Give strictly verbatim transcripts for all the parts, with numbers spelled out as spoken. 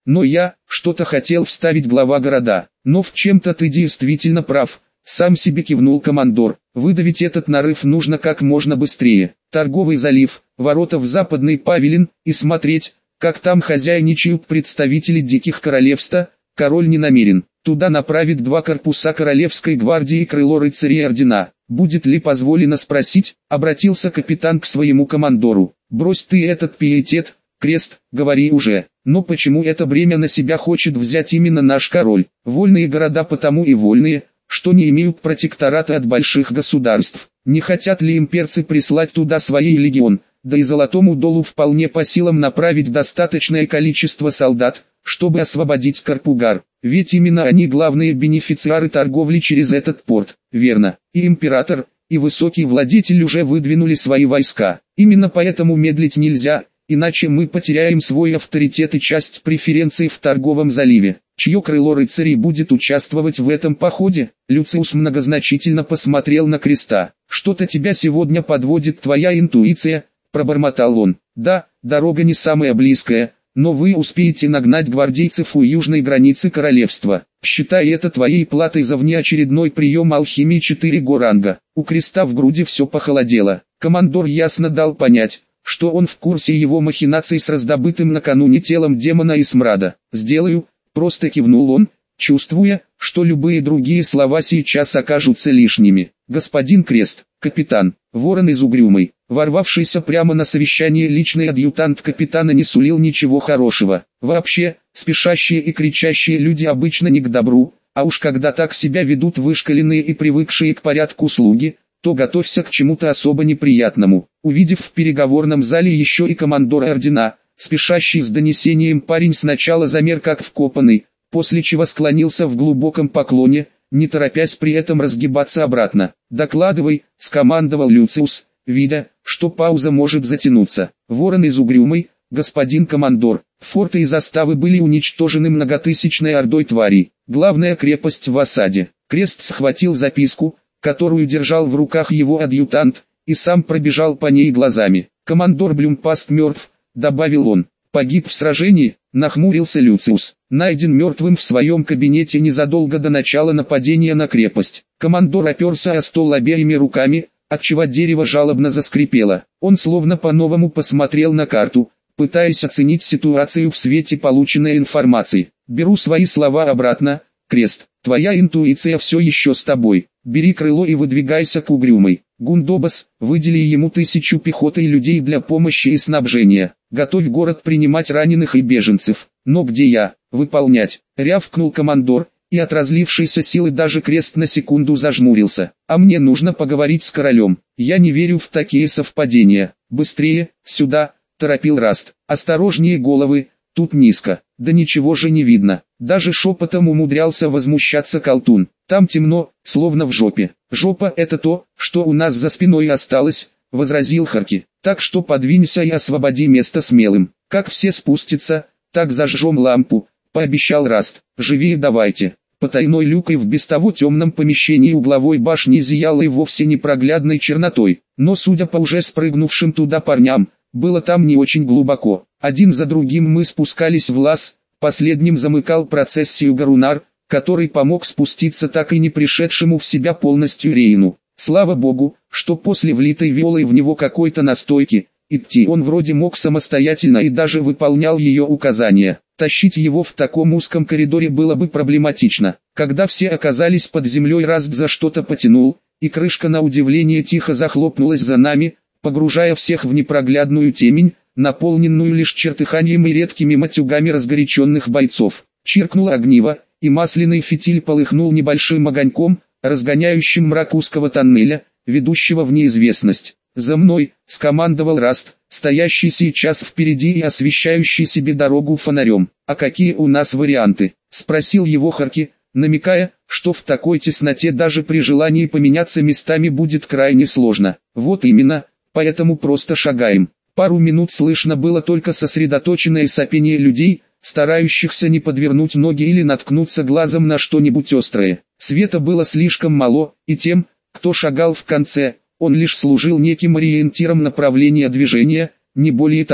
Но я, что-то хотел вставить глава города. Но в чем-то ты действительно прав. Сам себе кивнул командор. Выдавить этот нарыв нужно как можно быстрее. Торговый залив, ворота в западный павилин, и смотреть, как там хозяйничают представители диких королевства, король не намерен. Туда направит два корпуса королевской гвардии и крыло рыцарей ордена. Будет ли позволено спросить, обратился капитан к своему командору. Брось ты этот пиетет, Крест, говори уже. Но почему это бремя на себя хочет взять именно наш король? Вольные города потому и вольные, что не имеют протектората от больших государств. Не хотят ли имперцы прислать туда свои легион? Да и Золотому Долу вполне по силам направить достаточное количество солдат, чтобы освободить Карпугар. Ведь именно они главные бенефициары торговли через этот порт. Верно. И император, и высокий владетель уже выдвинули свои войска. Именно поэтому медлить нельзя, иначе мы потеряем свой авторитет и часть преференций в торговом заливе. Чье крыло рыцарей будет участвовать в этом походе? Люциус многозначительно посмотрел на Креста. Что-то тебя сегодня подводит твоя интуиция, пробормотал он. Да, дорога не самая близкая, но вы успеете нагнать гвардейцев у южной границы королевства. Считай это твоей платой за внеочередной прием алхимии четыре ранга. У Креста в груди все похолодело. Командор ясно дал понять, что он в курсе его махинаций с раздобытым накануне телом демона и смрада. «Сделаю», просто кивнул он, чувствуя, что любые другие слова сейчас окажутся лишними. «Господин Крест, капитан, ворон из Угрюмой», ворвавшийся прямо на совещание личный адъютант капитана не сулил ничего хорошего. Вообще, спешащие и кричащие люди обычно не к добру, а уж когда так себя ведут вышкаленные и привыкшие к порядку слуги, то готовься к чему-то особо неприятному. Увидев в переговорном зале еще и командора ордена, спешащий с донесением парень сначала замер как вкопанный, после чего склонился в глубоком поклоне, не торопясь при этом разгибаться обратно. «Докладывай», — скомандовал Люциус, видя, что пауза может затянуться. «Ворон из Угрюмой, господин командор, форты и заставы были уничтожены многотысячной ордой тварей. Главная крепость в осаде». Крест схватил записку, которую держал в руках его адъютант, и сам пробежал по ней глазами. «Командор Блюмпаст мертв», — добавил он. «Погиб в сражении», — нахмурился Люциус. «Найден мертвым в своем кабинете незадолго до начала нападения на крепость». Командор оперся о стол обеими руками, отчего дерево жалобно заскрипело. Он словно по-новому посмотрел на карту, пытаясь оценить ситуацию в свете полученной информации. «Беру свои слова обратно, Крест. Твоя интуиция все еще с тобой. Бери крыло и выдвигайся к Угрюмой. Гундобас, выдели ему тысячу пехоты и людей для помощи и снабжения. Готовь город принимать раненых и беженцев. Но где я? Выполнять!» Рявкнул командор, и от разлившейся силы даже Крест на секунду зажмурился. «А мне нужно поговорить с королем. Я не верю в такие совпадения. Быстрее, сюда!» торопил Раст. «Осторожнее головы, тут низко. Да ничего же не видно». Даже шепотом умудрялся возмущаться колтун. «Там темно, словно в жопе». «Жопа — это то, что у нас за спиной осталось», — возразил Харки. «Так что подвинься и освободи место смелым. Как все спустятся, так зажжем лампу», — пообещал Раст. «Живее давайте». Потайной люкой в без того темном помещении угловой башни зияла и вовсе непроглядной чернотой. Но судя по уже спрыгнувшим туда парням, было там не очень глубоко. Один за другим мы спускались в лаз. Последним замыкал процессию Гарунар, который помог спуститься так и не пришедшему в себя полностью Рейну. Слава богу, что после влитой виолой в него какой-то настойки, идти он вроде мог самостоятельно и даже выполнял ее указания. Тащить его в таком узком коридоре было бы проблематично. Когда все оказались под землей, Раст за что-то потянул, и крышка на удивление тихо захлопнулась за нами, погружая всех в непроглядную темень, наполненную лишь чертыханием и редкими матюгами разгоряченных бойцов. Чиркнуло огниво, и масляный фитиль полыхнул небольшим огоньком, разгоняющим мрак узкого тоннеля, ведущего в неизвестность. «За мной!» — скомандовал Раст, стоящий сейчас впереди и освещающий себе дорогу фонарем. «А какие у нас варианты?» — спросил его Харки, намекая, что в такой тесноте даже при желании поменяться местами будет крайне сложно. «Вот именно, поэтому просто шагаем». Пару минут слышно было только сосредоточенное сопение людей, старающихся не подвернуть ноги или наткнуться глазом на что-нибудь острое. Света было слишком мало, и тем, кто шагал в конце, он лишь служил неким ориентиром направления движения, не более того.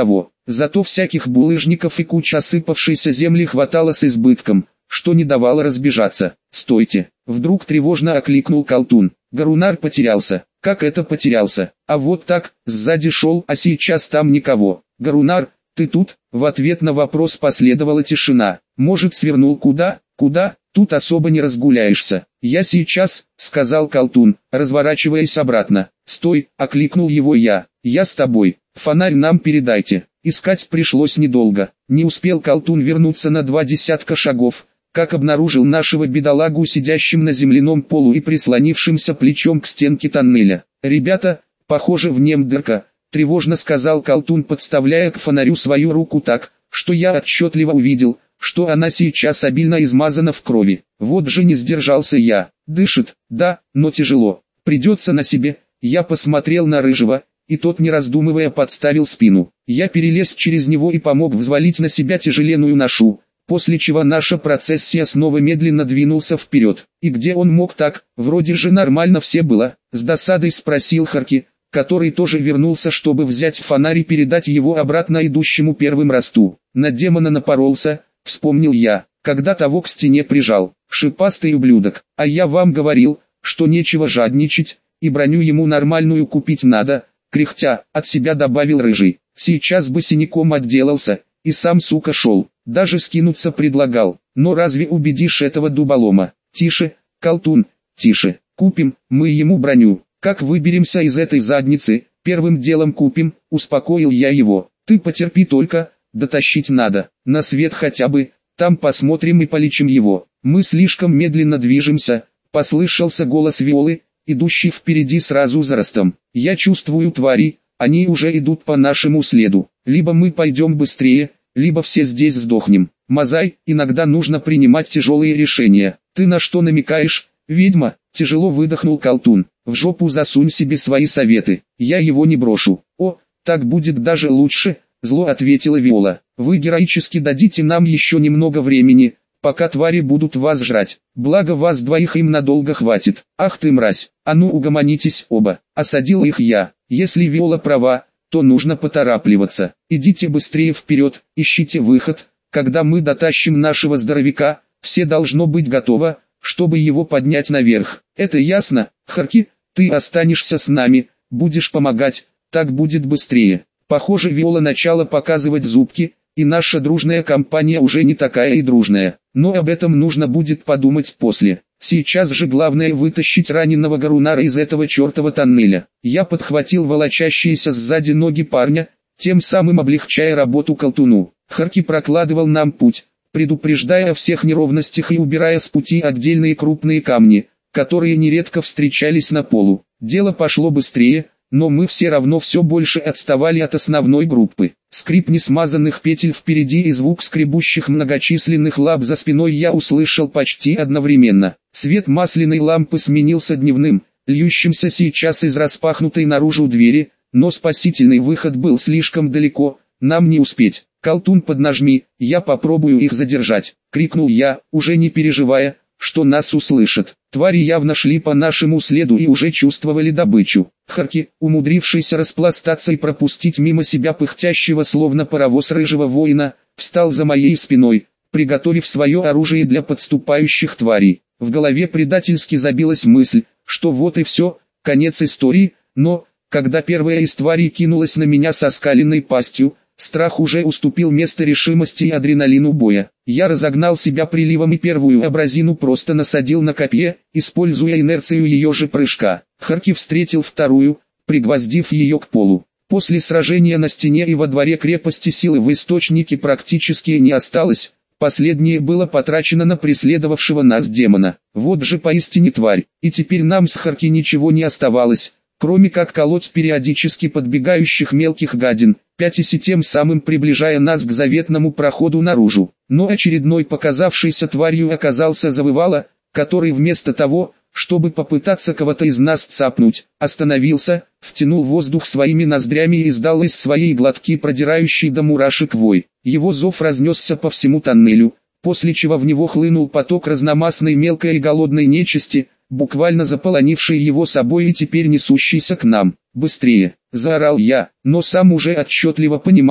Зато всяких булыжников и куч осыпавшейся земли хватало с избытком, что не давало разбежаться. «Стойте!» — вдруг тревожно окликнул колтун. Гарунар потерялся. Как это потерялся? А вот так, сзади шел, а сейчас там никого. Гарунар, ты тут? В ответ на вопрос последовала тишина. Может, свернул куда? Куда? Тут особо не разгуляешься. Я сейчас, сказал колтун, разворачиваясь обратно. Стой, окликнул его я. Я с тобой. Фонарь нам передайте. Искать пришлось недолго. Не успел колтун вернуться на два десятка шагов, как обнаружил нашего бедолагу сидящим на земляном полу и прислонившимся плечом к стенке тоннеля. «Ребята, похоже в нем дырка», — тревожно сказал колтун, подставляя к фонарю свою руку так, что я отчетливо увидел, что она сейчас обильно измазана в крови. Вот же не сдержался я. Дышит, да, но тяжело. Придется на себе. Я посмотрел на Рыжего, и тот, не раздумывая, подставил спину. Я перелез через него и помог взвалить на себя тяжеленную ношу, после чего наша процессия снова медленно двинулся вперед. И где он мог так? Вроде же нормально все было. С досадой спросил Харки, который тоже вернулся, чтобы взять фонарь и передать его обратно идущему первым росту. На демона напоролся, вспомнил я, когда того к стене прижал. Шипастый ублюдок. А я вам говорил, что нечего жадничать, и броню ему нормальную купить надо. Кряхтя, от себя добавил Рыжий. Сейчас бы синяком отделался, и сам сука шел. Даже скинуться предлагал. Но разве убедишь этого дуболома? Тише, колтун, тише. Купим мы ему броню. Как выберемся из этой задницы, первым делом купим, успокоил я его. Ты потерпи только, дотащить надо. На свет хотя бы, там посмотрим и полечим его. Мы слишком медленно движемся, послышался голос Виолы, идущий впереди сразу за ростом. Я чувствую твари, они уже идут по нашему следу. Либо мы пойдем быстрее, либо все здесь сдохнем. Мазай, иногда нужно принимать тяжелые решения. Ты на что намекаешь, ведьма? Тяжело выдохнул колтун. В жопу засунь себе свои советы, я его не брошу. О, так будет даже лучше, зло ответила Виола. Вы героически дадите нам еще немного времени, пока твари будут вас жрать. Благо вас двоих им надолго хватит. Ах ты мразь, а ну угомонитесь оба. Осадил их я. Если Виола права, то нужно поторапливаться. Идите быстрее вперед, ищите выход. Когда мы дотащим нашего здоровяка, все должно быть готово, чтобы его поднять наверх. Это ясно? Харки, ты останешься с нами, будешь помогать, так будет быстрее. Похоже, Виола начала показывать зубки, и наша дружная компания уже не такая и дружная. Но об этом нужно будет подумать после. Сейчас же главное вытащить раненого Гарунара из этого чертова тоннеля. Я подхватил волочащиеся сзади ноги парня, тем самым облегчая работу колтуну. Харки прокладывал нам путь, предупреждая о всех неровностях и убирая с пути отдельные крупные камни, которые нередко встречались на полу. Дело пошло быстрее, но мы все равно все больше отставали от основной группы. Скрип несмазанных петель впереди и звук скребущих многочисленных лап за спиной я услышал почти одновременно. Свет масляной лампы сменился дневным, льющимся сейчас из распахнутой наружу двери, но спасительный выход был слишком далеко, нам не успеть. «Колтун, поднажми, я попробую их задержать», — крикнул я, уже не переживая, что нас услышат. Твари явно шли по нашему следу и уже чувствовали добычу. Харки, умудрившийся распластаться и пропустить мимо себя пыхтящего словно паровоз рыжего воина, встал за моей спиной, приготовив свое оружие для подступающих тварей. В голове предательски забилась мысль, что вот и все, конец истории, но, когда первая из тварей кинулась на меня со скаленной пастью, страх уже уступил место решимости и адреналину боя. Я разогнал себя приливом и первую абразину просто насадил на копье, используя инерцию ее же прыжка. Харки встретил вторую, пригвоздив ее к полу. После сражения на стене и во дворе крепости силы в источнике практически не осталось, последнее было потрачено на преследовавшего нас демона. Вот же поистине тварь, и теперь нам с Харки ничего не оставалось, кроме как колоть периодически подбегающих мелких гадин, пятясь и тем самым приближая нас к заветному проходу наружу. Но очередной показавшейся тварью оказался завывало, который вместо того, чтобы попытаться кого-то из нас цапнуть, остановился, втянул воздух своими ноздрями и издал из своей глотки продирающий до мурашек вой. Его зов разнесся по всему тоннелю, после чего в него хлынул поток разномастной мелкой и голодной нечисти, буквально заполонивший его собой и теперь несущийся к нам. «Быстрее!» – заорал я, но сам уже отчетливо понимал,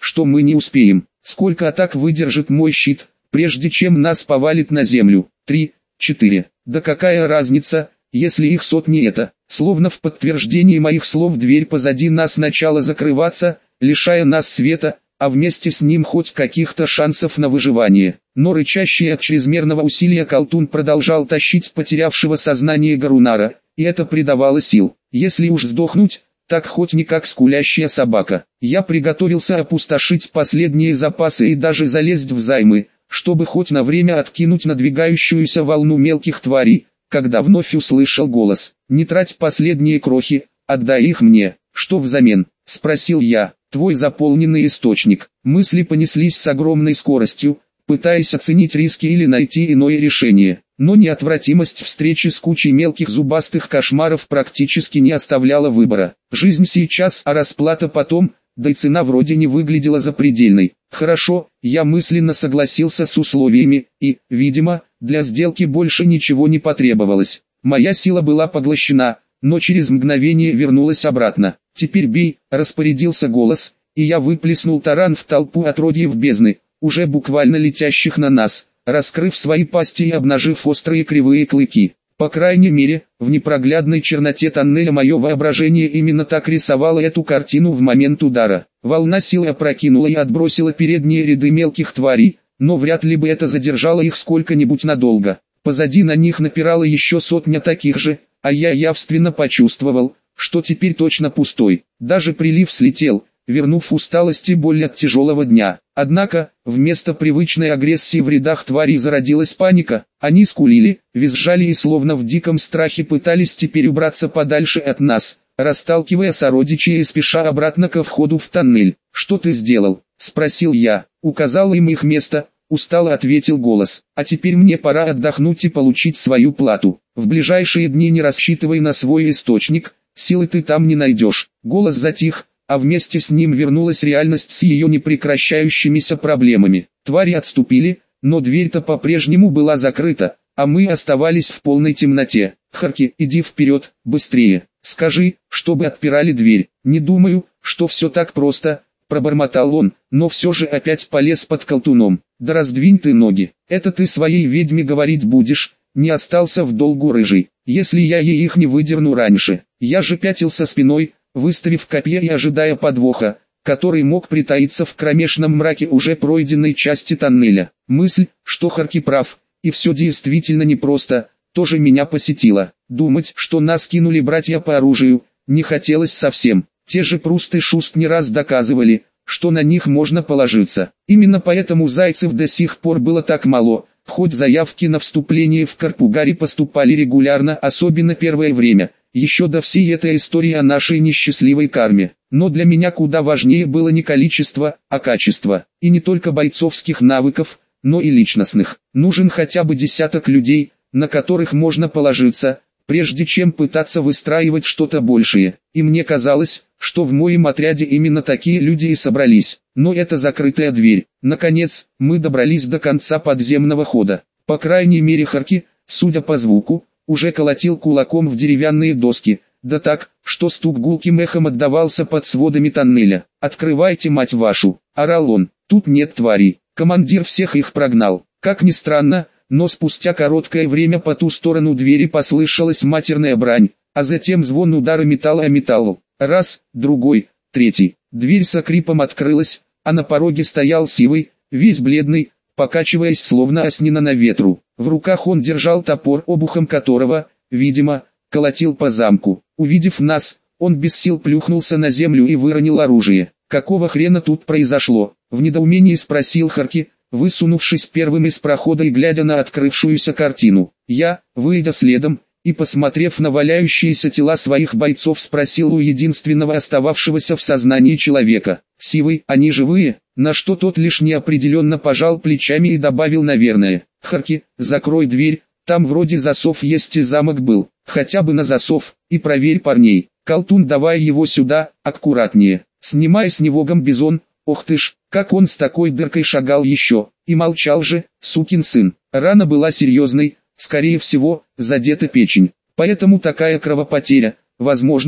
что мы не успеем. Сколько атак выдержит мой щит, прежде чем нас повалит на землю? Три, четыре. Да какая разница, если их сотни это? Словно в подтверждении моих слов дверь позади нас начала закрываться, лишая нас света, а вместе с ним хоть каких-то шансов на выживание. Но рычащий от чрезмерного усилия колтун продолжал тащить потерявшего сознание Гарунара, и это придавало сил. Если уж сдохнуть, так хоть не как скулящая собака. Я приготовился опустошить последние запасы и даже залезть в займы, чтобы хоть на время откинуть надвигающуюся волну мелких тварей, когда вновь услышал голос. «Не трать последние крохи, отдай их мне». «Что взамен?» – спросил я. «Твой заполненный источник». Мысли понеслись с огромной скоростью, пытаясь оценить риски или найти иное решение. Но неотвратимость встречи с кучей мелких зубастых кошмаров практически не оставляла выбора. Жизнь сейчас, а расплата потом, да и цена вроде не выглядела запредельной. Хорошо, я мысленно согласился с условиями, и, видимо, для сделки больше ничего не потребовалось. Моя сила была поглощена, но через мгновение вернулась обратно. «Теперь бей», — распорядился голос, и я выплеснул таран в толпу отродьев бездны, уже буквально летящих на нас, раскрыв свои пасти и обнажив острые кривые клыки. По крайней мере, в непроглядной черноте тоннеля мое воображение именно так рисовало эту картину в момент удара. Волна силы опрокинула и отбросила передние ряды мелких тварей, но вряд ли бы это задержало их сколько-нибудь надолго. Позади на них напирала еще сотня таких же, а я явственно почувствовал, что теперь точно пустой. Даже прилив слетел, вернув усталость и боль от тяжелого дня. Однако, вместо привычной агрессии в рядах тварей зародилась паника. Они скулили, визжали и словно в диком страхе пытались теперь убраться подальше от нас, расталкивая сородичей и спеша обратно ко входу в тоннель. «Что ты сделал?» – спросил я. «Указал им их место», – устало ответил голос. «А теперь мне пора отдохнуть и получить свою плату. В ближайшие дни не рассчитывай на свой источник, силы ты там не найдешь». Голос затих, а вместе с ним вернулась реальность с ее непрекращающимися проблемами. Твари отступили, но дверь-то по-прежнему была закрыта, а мы оставались в полной темноте. «Харки, иди вперед, быстрее. Скажи, чтобы отпирали дверь». «Не думаю, что все так просто», — пробормотал он, но все же опять полез под колтуном. «Да раздвинь ты ноги, это ты своей ведьме говорить будешь», — не остался в долгу рыжий. «Если я ей их не выдерну раньше». Я же пятился спиной, выставив копье и ожидая подвоха, который мог притаиться в кромешном мраке уже пройденной части тоннеля. Мысль, что Харки прав, и все действительно непросто, тоже меня посетила. Думать, что нас кинули братья по оружию, не хотелось совсем. Те же Пруст и Шуст не раз доказывали, что на них можно положиться. Именно поэтому зайцев до сих пор было так мало, хоть заявки на вступление в Карпугари поступали регулярно, особенно первое время, еще до всей этой истории о нашей несчастливой карме. Но для меня куда важнее было не количество, а качество. И не только бойцовских навыков, но и личностных. Нужен хотя бы десяток людей, на которых можно положиться, прежде чем пытаться выстраивать что-то большее. И мне казалось, что в моем отряде именно такие люди и собрались. Но это закрытая дверь. Наконец, мы добрались до конца подземного хода. По крайней мере Харки, судя по звуку, уже колотил кулаком в деревянные доски, да так, что стук гулким эхом отдавался под сводами тоннеля. «Открывайте, мать вашу!» – орал он. «Тут нет тварей». Командир всех их прогнал. Как ни странно, но спустя короткое время по ту сторону двери послышалась матерная брань, а затем звон удара металла о металл. Раз, другой, третий. Дверь со скрипом открылась, а на пороге стоял Сивый, весь бледный, покачиваясь словно оснина на ветру. В руках он держал топор, обухом которого, видимо, колотил по замку. Увидев нас, он без сил плюхнулся на землю и выронил оружие. «Какого хрена тут произошло?» — в недоумении спросил Харки, высунувшись первым из прохода и глядя на открывшуюся картину. Я, выйдя следом, и посмотрев на валяющиеся тела своих бойцов, спросил у единственного остававшегося в сознании человека: «Сивый, они живые?» На что тот лишь неопределенно пожал плечами и добавил: «Наверное». «Харки, закрой дверь, там вроде засов есть и замок был, хотя бы на засов, и проверь парней. Колтун, давай его сюда, аккуратнее». Снимай с него гамбизон. Ох ты ж, как он с такой дыркой шагал еще, и молчал же, сукин сын. Рана была серьезной, скорее всего, задета печень, поэтому такая кровопотеря. Возможно,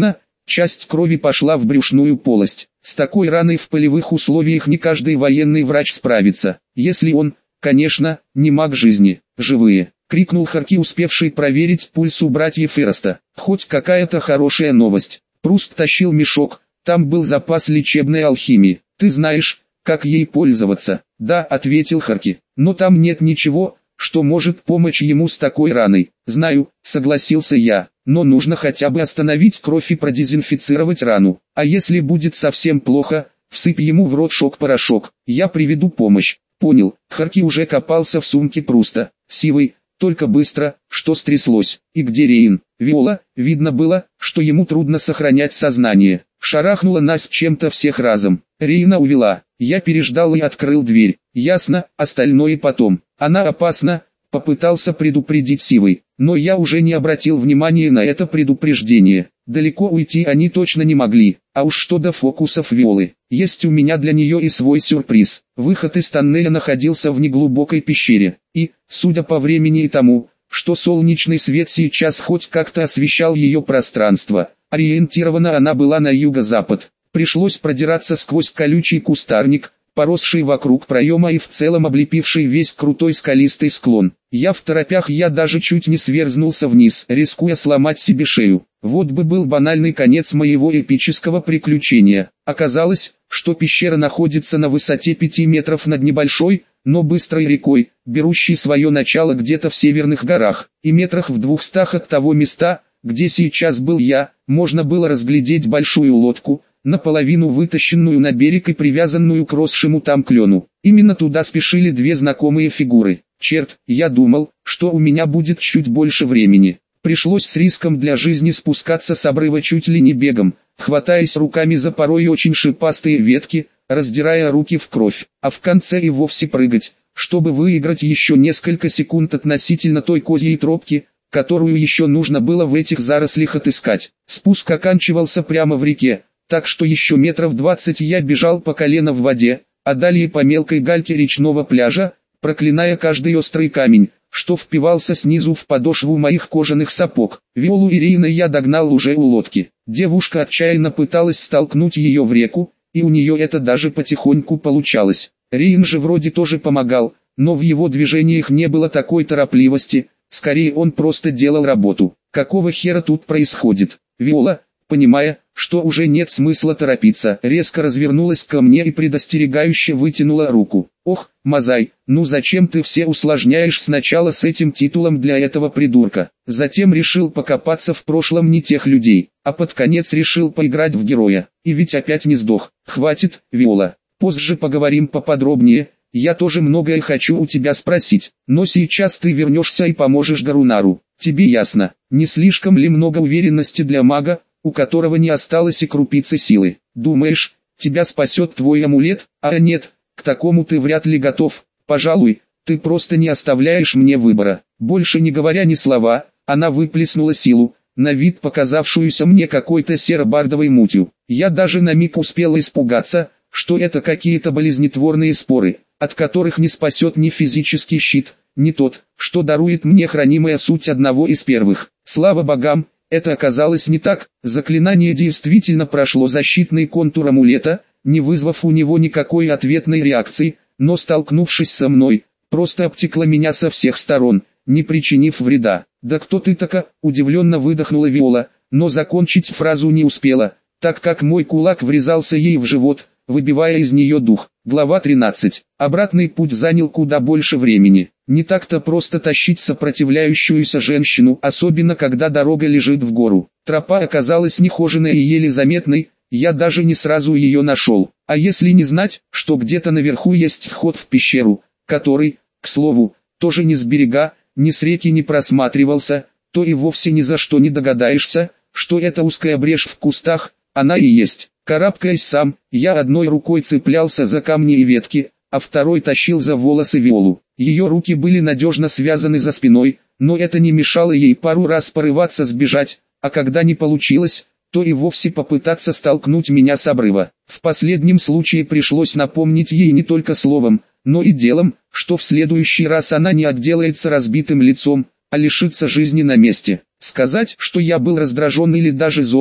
Часть крови пошла в брюшную полость. С такой раной в полевых условиях не каждый военный врач справится, если он, конечно, не маг жизни. «Живые!» — крикнул Харки, успевший проверить пульс у братьев Эраста. «Хоть какая-то хорошая новость». Пруст тащил мешок, там был запас лечебной алхимии. «Ты знаешь, как ей пользоваться?» «Да», — ответил Харки, — «но там нет ничего, что может помочь ему с такой раной». «Знаю», — согласился я, — «но нужно хотя бы остановить кровь и продезинфицировать рану. А если будет совсем плохо, всыпь ему в рот шок-порошок, я приведу помощь». «Понял». Харки уже копался в сумке Пруста. «Сивый, только быстро, что стряслось? И где Рейн?» «Виола». Видно было, что ему трудно сохранять сознание. Шарахнула нас чем-то всех разом. Рейна увела. Я переждал и открыл дверь. «Ясно, остальное потом. Она опасна», — попытался предупредить Сивый. Но я уже не обратил внимания на это предупреждение. Далеко уйти они точно не могли. А уж что до фокусов Виолы. Есть у меня для нее и свой сюрприз. Выход из тоннеля находился в неглубокой пещере. И, судя по времени и тому, что солнечный свет сейчас хоть как-то освещал ее пространство, ориентирована она была на юго-запад. Пришлось продираться сквозь колючий кустарник, поросший вокруг проема и в целом облепивший весь крутой скалистый склон. Я в торопях, я даже чуть не сверзнулся вниз, рискуя сломать себе шею. Вот бы был банальный конец моего эпического приключения. Оказалось, что пещера находится на высоте пяти метров над небольшой, но быстрой рекой, берущей свое начало где-то в северных горах, и метрах в двухстах от того места, где сейчас был я, можно было разглядеть большую лодку, наполовину вытащенную на берег и привязанную к росшему там клену. Именно туда спешили две знакомые фигуры. Черт, я думал, что у меня будет чуть больше времени. Пришлось с риском для жизни спускаться с обрыва чуть ли не бегом, хватаясь руками за порой очень шипастые ветки, раздирая руки в кровь, а в конце и вовсе прыгать, чтобы выиграть еще несколько секунд относительно той козьей тропки, которую еще нужно было в этих зарослях отыскать. Спуск оканчивался прямо в реке, так что еще метров двадцать я бежал по колено в воде, а далее по мелкой гальке речного пляжа, проклиная каждый острый камень, что впивался снизу в подошву моих кожаных сапог. Виолу и Рейна я догнал уже у лодки. Девушка отчаянно пыталась столкнуть ее в реку, и у нее это даже потихоньку получалось. Рейн же вроде тоже помогал, но в его движениях не было такой торопливости, скорее он просто делал работу. Какого хера тут происходит? Виола, понимая, что уже нет смысла торопиться, резко развернулась ко мне и предостерегающе вытянула руку. «Ох, Мазай, ну зачем ты все усложняешь сначала с этим титулом для этого придурка? Затем решил покопаться в прошлом не тех людей, а под конец решил поиграть в героя, и ведь опять не сдох. Хватит, Виола, позже поговорим поподробнее, я тоже многое хочу у тебя спросить, но сейчас ты вернешься и поможешь Гарунару. Тебе ясно, не слишком ли много уверенности для мага, у которого не осталось и крупицы силы? Думаешь, тебя спасет твой амулет? А нет, к такому ты вряд ли готов. Пожалуй, ты просто не оставляешь мне выбора». Больше не говоря ни слова, она выплеснула силу, на вид показавшуюся мне какой-то серо-бардовой мутью. Я даже на миг успел испугаться, что это какие-то болезнетворные споры, от которых не спасет ни физический щит, ни тот, что дарует мне хранимая суть одного из первых. Слава богам, это оказалось не так. Заклинание действительно прошло защитный контур амулета, не вызвав у него никакой ответной реакции, но столкнувшись со мной, просто обтекло меня со всех сторон, не причинив вреда. «Да кто ты такая?» – удивленно выдохнула Виола, но закончить фразу не успела, так как мой кулак врезался ей в живот, выбивая из нее дух. Глава тринадцать. Обратный путь занял куда больше времени. Не так-то просто тащить сопротивляющуюся женщину, особенно когда дорога лежит в гору. Тропа оказалась нехоженной и еле заметной, я даже не сразу ее нашел. А если не знать, что где-то наверху есть вход в пещеру, который, к слову, тоже ни с берега, ни с реки не просматривался, то и вовсе ни за что не догадаешься, что эта узкая брешь в кустах, она и есть. Карабкаясь сам, я одной рукой цеплялся за камни и ветки, а второй тащил за волосы Виолу. Ее руки были надежно связаны за спиной, но это не мешало ей пару раз порываться сбежать, а когда не получилось, то и вовсе попытаться столкнуть меня с обрыва. В последнем случае пришлось напомнить ей не только словом, но и делом, что в следующий раз она не отделается разбитым лицом, а лишится жизни на месте. Сказать, что я был раздражен или даже зол,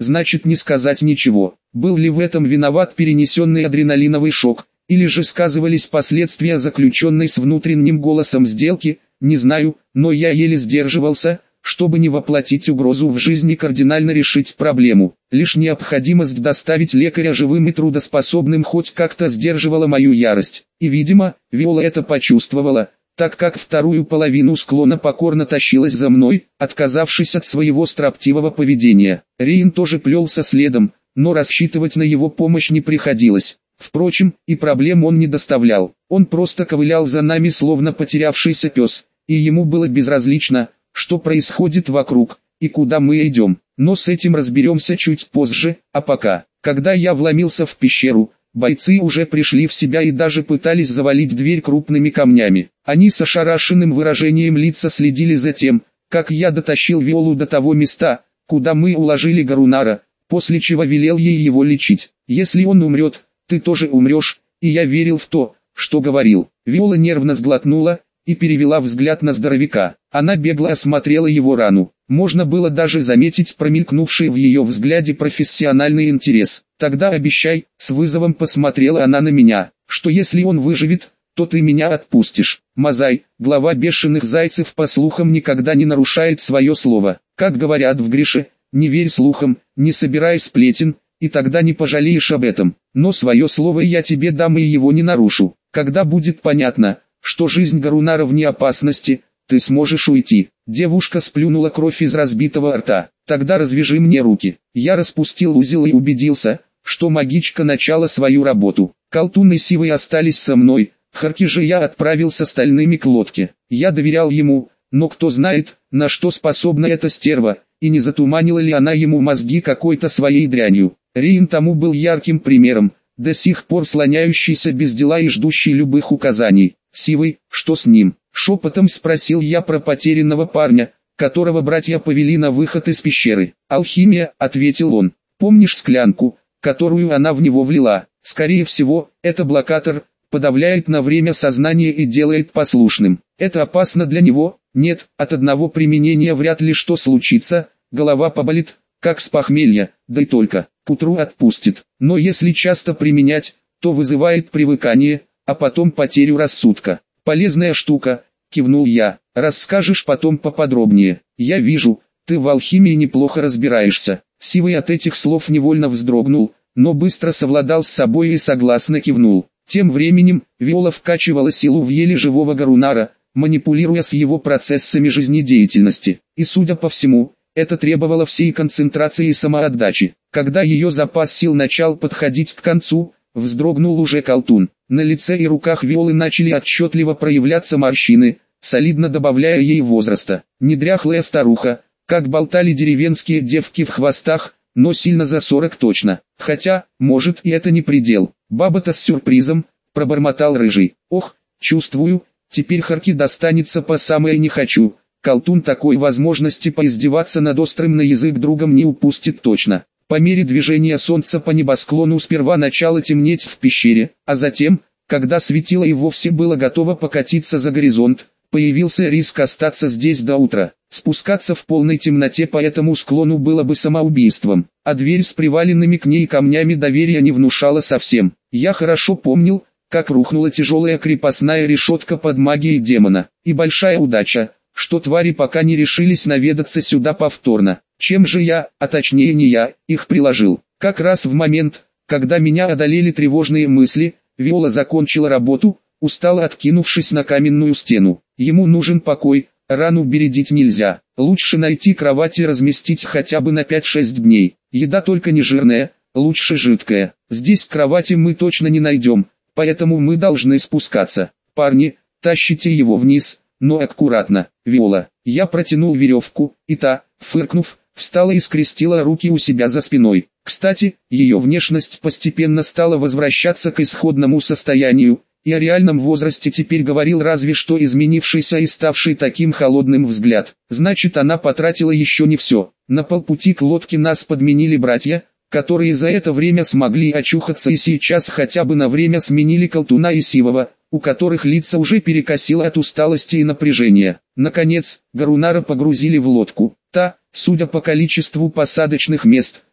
значит не сказать ничего. Был ли в этом виноват перенесенный адреналиновый шок, или же сказывались последствия заключенной с внутренним голосом сделки, не знаю, но я еле сдерживался, чтобы не воплотить угрозу в жизни и кардинально решить проблему. Лишь необходимость доставить лекаря живым и трудоспособным хоть как-то сдерживала мою ярость. И видимо, Виола это почувствовала, так как вторую половину склона покорно тащилась за мной, отказавшись от своего строптивого поведения. Риин тоже плелся следом, но рассчитывать на его помощь не приходилось. Впрочем, и проблем он не доставлял. Он просто ковылял за нами словно потерявшийся пес, и ему было безразлично, что происходит вокруг, и куда мы идем. Но с этим разберемся чуть позже, а пока. Когда я вломился в пещеру, бойцы уже пришли в себя и даже пытались завалить дверь крупными камнями. Они с ошарашенным выражением лица следили за тем, как я дотащил Виолу до того места, куда мы уложили Гарунара, после чего велел ей его лечить. Если он умрет, ты тоже умрешь, и я верил в то, что говорил. Виола нервно сглотнула и перевела взгляд на здоровяка. Она бегло осмотрела его рану. Можно было даже заметить промелькнувший в ее взгляде профессиональный интерес. «Тогда обещай», — с вызовом посмотрела она на меня, «что если он выживет, то ты меня отпустишь». Мазай, глава бешеных зайцев, по слухам никогда не нарушает свое слово. Как говорят в Грише, не верь слухам, не собирай сплетен, и тогда не пожалеешь об этом. Но свое слово я тебе дам и его не нарушу. Когда будет понятно, что жизнь Гарунара вне опасности, ты сможешь уйти. Девушка сплюнула кровь из разбитого рта. Тогда развяжи мне руки. Я распустил узел и убедился, что магичка начала свою работу. Колтун и Сивый остались со мной, Харки же я отправил с остальными к лодке. Я доверял ему, но кто знает, на что способна эта стерва, и не затуманила ли она ему мозги какой-то своей дрянью. Риин тому был ярким примером, до сих пор слоняющийся без дела и ждущий любых указаний. «Сивый, что с ним?» — шепотом спросил я про потерянного парня, которого братья повели на выход из пещеры. «Алхимия», — ответил он. «Помнишь склянку, которую она в него влила? Скорее всего, это блокатор, подавляет на время сознание и делает послушным. Это опасно для него? Нет, от одного применения вряд ли что случится, голова поболит, как с похмелья, да и только, к утру отпустит. Но если часто применять, то вызывает привыкание, а потом потерю рассудка. Полезная штука», — кивнул я. «Расскажешь потом поподробнее. Я вижу, ты в алхимии неплохо разбираешься». Сивый от этих слов невольно вздрогнул, но быстро совладал с собой и согласно кивнул. Тем временем, Виола вкачивала силу в еле живого Гарунара, манипулируя с его процессами жизнедеятельности. И судя по всему, это требовало всей концентрации и самоотдачи. Когда ее запас сил начал подходить к концу, вздрогнул уже колтун. На лице и руках Виолы начали отчетливо проявляться морщины, солидно добавляя ей возраста. Не дряхлая старуха, как болтали деревенские девки в хвостах, но сильно за сорок точно. Хотя, может, и это не предел. «Баба-то с сюрпризом», — пробормотал рыжий. «Ох, чувствую, теперь Харки достанется по самое не хочу». Колтун такой возможности поиздеваться над острым на язык другом не упустит точно. По мере движения солнца по небосклону сперва начало темнеть в пещере, а затем, когда светило и вовсе было готово покатиться за горизонт, появился риск остаться здесь до утра. Спускаться в полной темноте по этому склону было бы самоубийством, а дверь с приваленными к ней камнями доверия не внушала совсем. Я хорошо помнил, как рухнула тяжелая крепостная решетка под магией демона, и большая удача, что твари пока не решились наведаться сюда повторно. Чем же я, а точнее не я, их приложил? Как раз в момент, когда меня одолели тревожные мысли, Виола закончила работу, устало откинувшись на каменную стену. Ему нужен покой, рану бередить нельзя. Лучше найти кровать и разместить хотя бы на пять-шесть дней. Еда только не жирная, лучше жидкая. Здесь кровати мы точно не найдем, поэтому мы должны спускаться. Парни, тащите его вниз, но аккуратно. Виола. Я протянул веревку, и та, фыркнув, встала и скрестила руки у себя за спиной. Кстати, ее внешность постепенно стала возвращаться к исходному состоянию, и о реальном возрасте теперь говорил разве что изменившийся и ставший таким холодным взгляд. Значит, она потратила еще не все. На полпути к лодке нас подменили братья, которые за это время смогли очухаться и сейчас хотя бы на время сменили Колтуна и Сивого, у которых лица уже перекосило от усталости и напряжения. Наконец, Гарунара погрузили в лодку. Та, судя по количеству посадочных мест,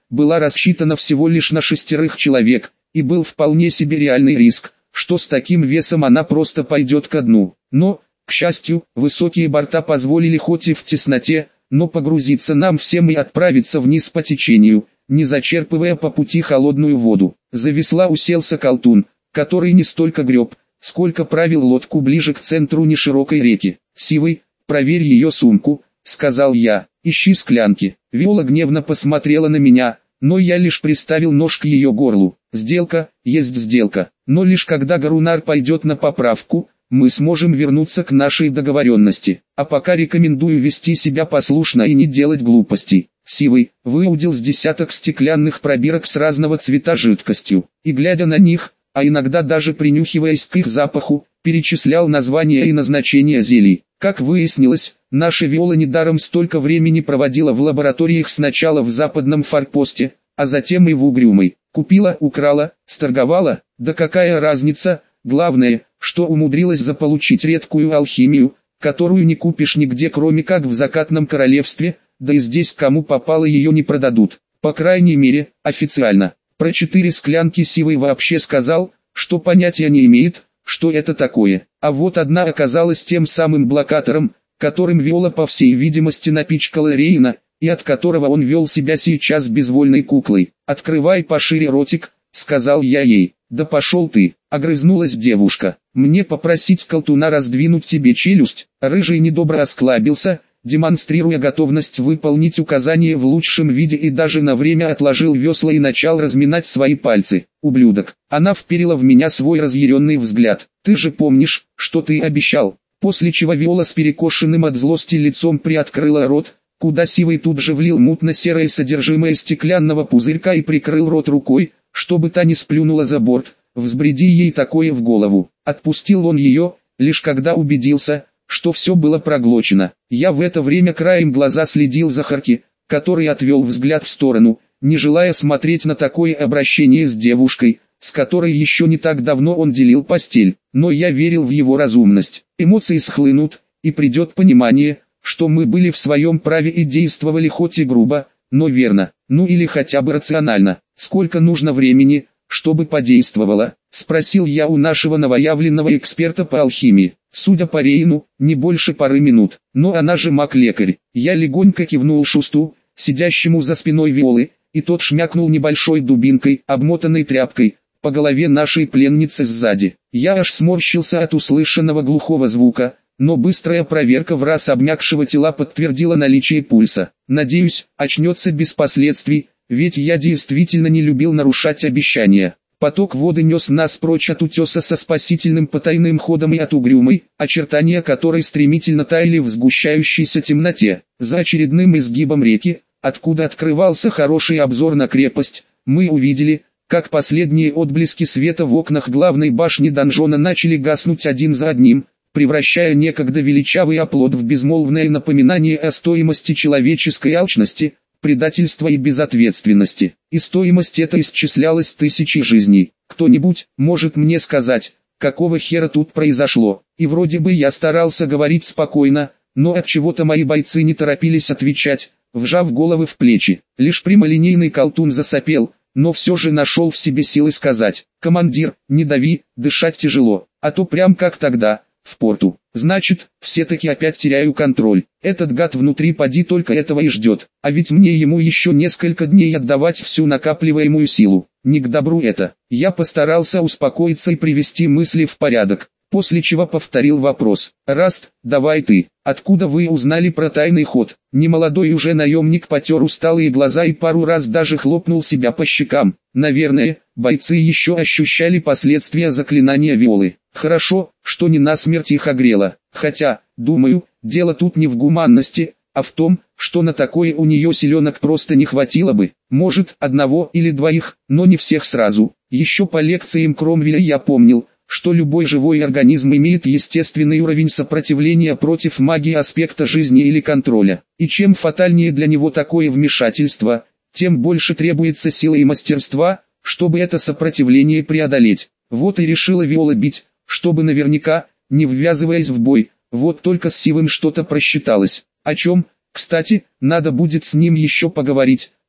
была рассчитана всего лишь на шестерых человек, и был вполне себе реальный риск, что с таким весом она просто пойдет ко дну. Но, к счастью, высокие борта позволили хоть и в тесноте, но погрузиться нам всем и отправиться вниз по течению, не зачерпывая по пути холодную воду. За весла уселся Колтун, который не столько греб, сколько правил лодку ближе к центру неширокой реки. «Сивый, проверь ее сумку», — сказал я, — «ищи склянки». Виола гневно посмотрела на меня, но я лишь приставил нож к ее горлу. «Сделка, есть сделка, но лишь когда Гарунар пойдет на поправку, мы сможем вернуться к нашей договоренности. А пока рекомендую вести себя послушно и не делать глупостей». Сивый выудил с десяток стеклянных пробирок с разного цвета жидкостью, и глядя на них, а иногда даже принюхиваясь к их запаху, перечислял названия и назначения зелий. Как выяснилось, наша Виола недаром столько времени проводила в лабораториях сначала в западном форпосте, а затем и в Угрюмой. Купила, украла, сторговала, да какая разница, главное, что умудрилась заполучить редкую алхимию, которую не купишь нигде кроме как в закатном королевстве, да и здесь кому попало ее не продадут, по крайней мере, официально. Про четыре склянки Сивый вообще сказал, что понятия не имеет, что это такое. А вот одна оказалась тем самым блокатором, которым Виола по всей видимости напичкала Рейна, и от которого он вел себя сейчас безвольной куклой. «Открывай пошире ротик», — сказал я ей. «Да пошел ты», — огрызнулась девушка. «Мне попросить Колтуна раздвинуть тебе челюсть?» Рыжий недобро осклабился, демонстрируя готовность выполнить указание в лучшем виде, и даже на время отложил весла и начал разминать свои пальцы. «Ублюдок!» Она вперила в меня свой разъяренный взгляд. «Ты же помнишь, что ты обещал?» После чего Виола с перекошенным от злости лицом приоткрыла рот, куда Сивый тут же влил мутно-серое содержимое стеклянного пузырька и прикрыл рот рукой, чтобы та не сплюнула за борт. Взбреди ей такое в голову. Отпустил он ее, лишь когда убедился, что все было проглочено. Я в это время краем глаза следил за Харки, который отвел взгляд в сторону, не желая смотреть на такое обращение с девушкой, с которой еще не так давно он делил постель. Но я верил в его разумность. Эмоции схлынут, и придет понимание, что мы были в своем праве и действовали хоть и грубо, но верно, ну или хотя бы рационально. «Сколько нужно времени, чтобы подействовало?» — спросил я у нашего новоявленного эксперта по алхимии. Судя по Рейну, не больше пары минут. Но она же маг-лекарь. Я легонько кивнул Шусту, сидящему за спиной Виолы, и тот шмякнул небольшой дубинкой, обмотанной тряпкой, по голове нашей пленницы сзади. Я аж сморщился от услышанного глухого звука, но быстрая проверка в раз обмякшего тела подтвердила наличие пульса. Надеюсь, очнется без последствий, ведь я действительно не любил нарушать обещания. Поток воды нес нас прочь от утеса со спасительным потайным ходом и от Угрюмой, очертания которой стремительно таяли в сгущающейся темноте. За очередным изгибом реки, откуда открывался хороший обзор на крепость, мы увидели, как последние отблески света в окнах главной башни донжона начали гаснуть один за одним, превращая некогда величавый оплот в безмолвное напоминание о стоимости человеческой алчности, предательства и безответственности. И стоимость эта исчислялась тысячей жизней. Кто-нибудь может мне сказать, какого хера тут произошло? И вроде бы я старался говорить спокойно, но от чего-то мои бойцы не торопились отвечать, вжав головы в плечи. Лишь прямолинейный Колтун засопел, но все же нашел в себе силы сказать: «Командир, не дави, дышать тяжело, а то прям как тогда, в порту». Значит, все-таки опять теряю контроль. Этот гад внутри поди только этого и ждет. А ведь мне ему еще несколько дней отдавать всю накапливаемую силу. Не к добру это. Я постарался успокоиться и привести мысли в порядок, после чего повторил вопрос. «Раст, давай ты. Откуда вы узнали про тайный ход?» Немолодой уже наемник потер усталые глаза и пару раз даже хлопнул себя по щекам. Наверное, бойцы еще ощущали последствия заклинания Виолы. Хорошо, что не насмерть их огрело. Хотя, думаю, дело тут не в гуманности, а в том, что на такое у нее силенок просто не хватило бы. Может, одного или двоих, но не всех сразу. Еще по лекциям Кромвеля я помнил, что любой живой организм имеет естественный уровень сопротивления против магии аспекта жизни или контроля. И чем фатальнее для него такое вмешательство, тем больше требуется силы и мастерства, чтобы это сопротивление преодолеть. Вот и решила Виола бить, чтобы наверняка, не ввязываясь в бой. Вот только с Сивым что-то просчиталось. О чем, кстати, надо будет с ним еще поговорить,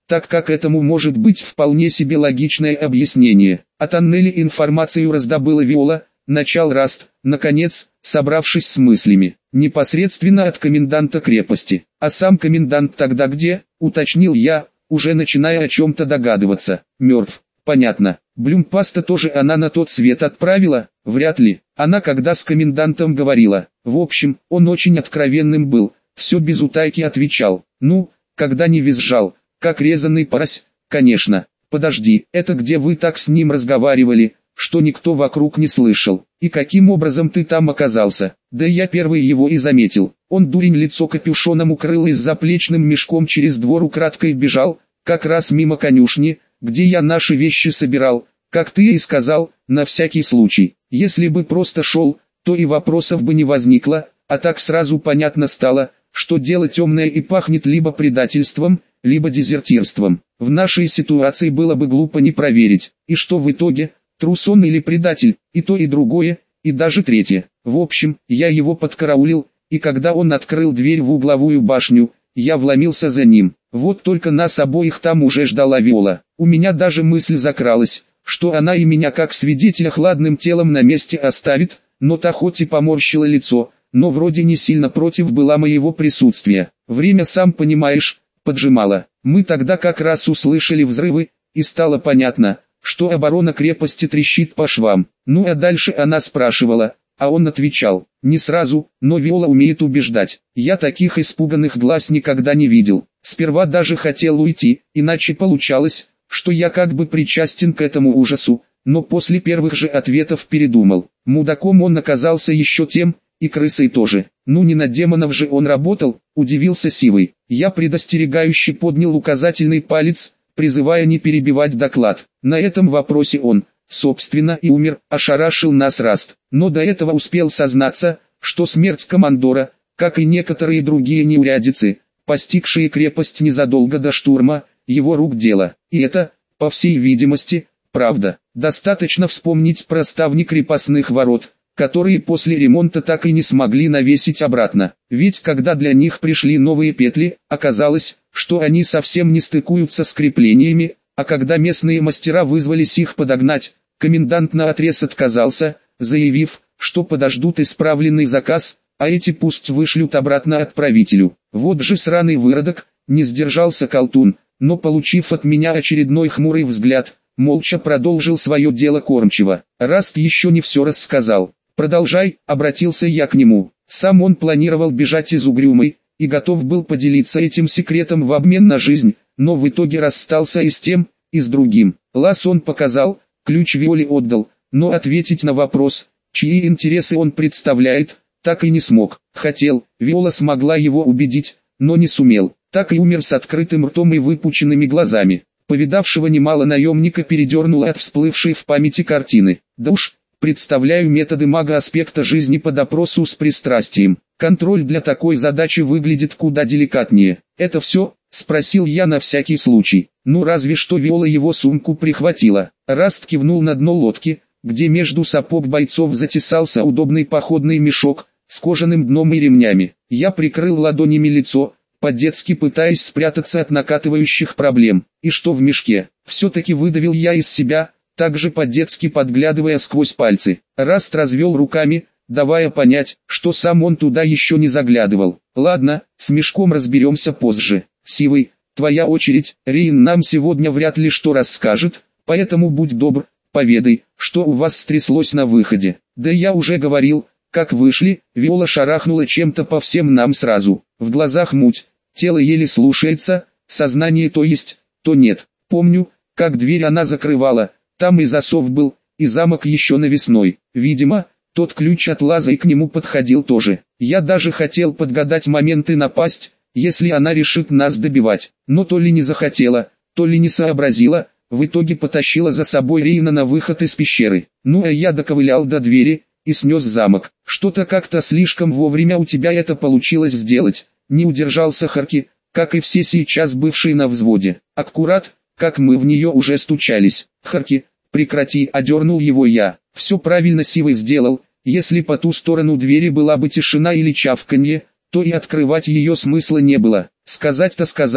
так как этому может быть вполне себе логичное объяснение. О тоннеле информацию раздобыла Виола, начал Раст, наконец, собравшись с мыслями, непосредственно от коменданта крепости. А сам комендант тогда где, уточнил я, уже начиная о чем-то догадываться. Мертв. Понятно. Блюмпаста тоже она на тот свет отправила? Вряд ли. Она когда с комендантом говорила. В общем, он очень откровенным был, все без утайки отвечал. Ну, когда не визжал, как резаный порось, конечно. Подожди, это где вы так с ним разговаривали, что никто вокруг не слышал? И каким образом ты там оказался? Да я первый его и заметил. Он, дурень, лицо капюшоном укрыл и с заплечным мешком через двор украдкой бежал, как раз мимо конюшни, где я наши вещи собирал, как ты и сказал, на всякий случай. Если бы просто шел, то и вопросов бы не возникло, а так сразу понятно стало, что дело темное и пахнет либо предательством, либо дезертирством. В нашей ситуации было бы глупо не проверить. И что в итоге? Трус он или предатель? И то и другое, и даже третье. В общем, я его подкараулил, и когда он открыл дверь в угловую башню, я вломился за ним. Вот только нас обоих там уже ждала Виола. У меня даже мысль закралась, что она и меня как свидетеля хладным телом на месте оставит, но та хоть и поморщила лицо, но вроде не сильно против была моего присутствия. Время, сам понимаешь, поджимало. Мы тогда как раз услышали взрывы, и стало понятно, что оборона крепости трещит по швам. Ну а дальше она спрашивала, а он отвечал. Не сразу, но Виола умеет убеждать. Я таких испуганных глаз никогда не видел. Сперва даже хотел уйти, иначе получалось, что я как бы причастен к этому ужасу, но после первых же ответов передумал. Мудаком он оказался еще тем, и крысой тоже. Ну не на демонов же он работал, удивился Сивый. Я предостерегающе поднял указательный палец, призывая не перебивать доклад. На этом вопросе он, собственно, и умер, ошарашил нас Раст. Но до этого успел сознаться, что смерть командора, как и некоторые другие неурядицы, постигшие крепость незадолго до штурма, его рук дело. И это, по всей видимости, правда. Достаточно вспомнить про ставни крепостных ворот, которые после ремонта так и не смогли навесить обратно. Ведь когда для них пришли новые петли, оказалось, что они совсем не стыкуются с креплениями, а когда местные мастера вызвались их подогнать, комендант наотрез отказался, заявив, что подождут исправленный заказ, а эти пусть вышлют обратно отправителю. Вот же сраный выродок, не сдержался колтун, но получив от меня очередной хмурый взгляд, молча продолжил свое дело кормчиво. Раст еще не все рассказал. «Продолжай», — обратился я к нему. Сам он планировал бежать из Угрюмой, и готов был поделиться этим секретом в обмен на жизнь, но в итоге расстался и с тем, и с другим. Лаз он показал, ключ Виоле отдал, но ответить на вопрос, чьи интересы он представляет, так и не смог. Хотел, Виола смогла его убедить, но не сумел. Так и умер с открытым ртом и выпученными глазами. Повидавшего немало наемника передернуло от всплывшей в памяти картины. Да уж, представляю методы мага аспекта жизни по допросу с пристрастием. Контроль для такой задачи выглядит куда деликатнее. «Это все?» – спросил я на всякий случай. Ну разве что Виола его сумку прихватила. Раст кивнул на дно лодки, где между сапог бойцов затесался удобный походный мешок с кожаным дном и ремнями. Я прикрыл ладонями лицо, по-детски пытаясь спрятаться от накатывающих проблем. И что в мешке? Все-таки выдавил я из себя, также по-детски подглядывая сквозь пальцы. Раст развел руками, давая понять, что сам он туда еще не заглядывал. Ладно, с мешком разберемся позже. Сивый, твоя очередь. Рейн нам сегодня вряд ли что расскажет, поэтому будь добр, поведай, что у вас стряслось на выходе. Да я уже говорил, как вышли. Виола шарахнула чем-то по всем нам сразу. В глазах муть, тело еле слушается, сознание то есть, то нет. Помню, как дверь она закрывала, там и засов был, и замок еще навесной. Видимо, тот ключ от лаза и к нему подходил тоже. Я даже хотел подгадать момент и напасть, если она решит нас добивать. Но то ли не захотела, то ли не сообразила, в итоге потащила за собой Рейна на выход из пещеры. Ну а я доковылял до двери и снес замок. Что-то как-то слишком вовремя у тебя это получилось сделать. Не удержался Харки, как и все сейчас бывшие на взводе. Аккурат, как мы в нее уже стучались. Харки, прекрати, одернул его я. Все правильно Сивый сделал. Если по ту сторону двери была бы тишина или чавканье, то и открывать ее смысла не было. Сказать-то сказал,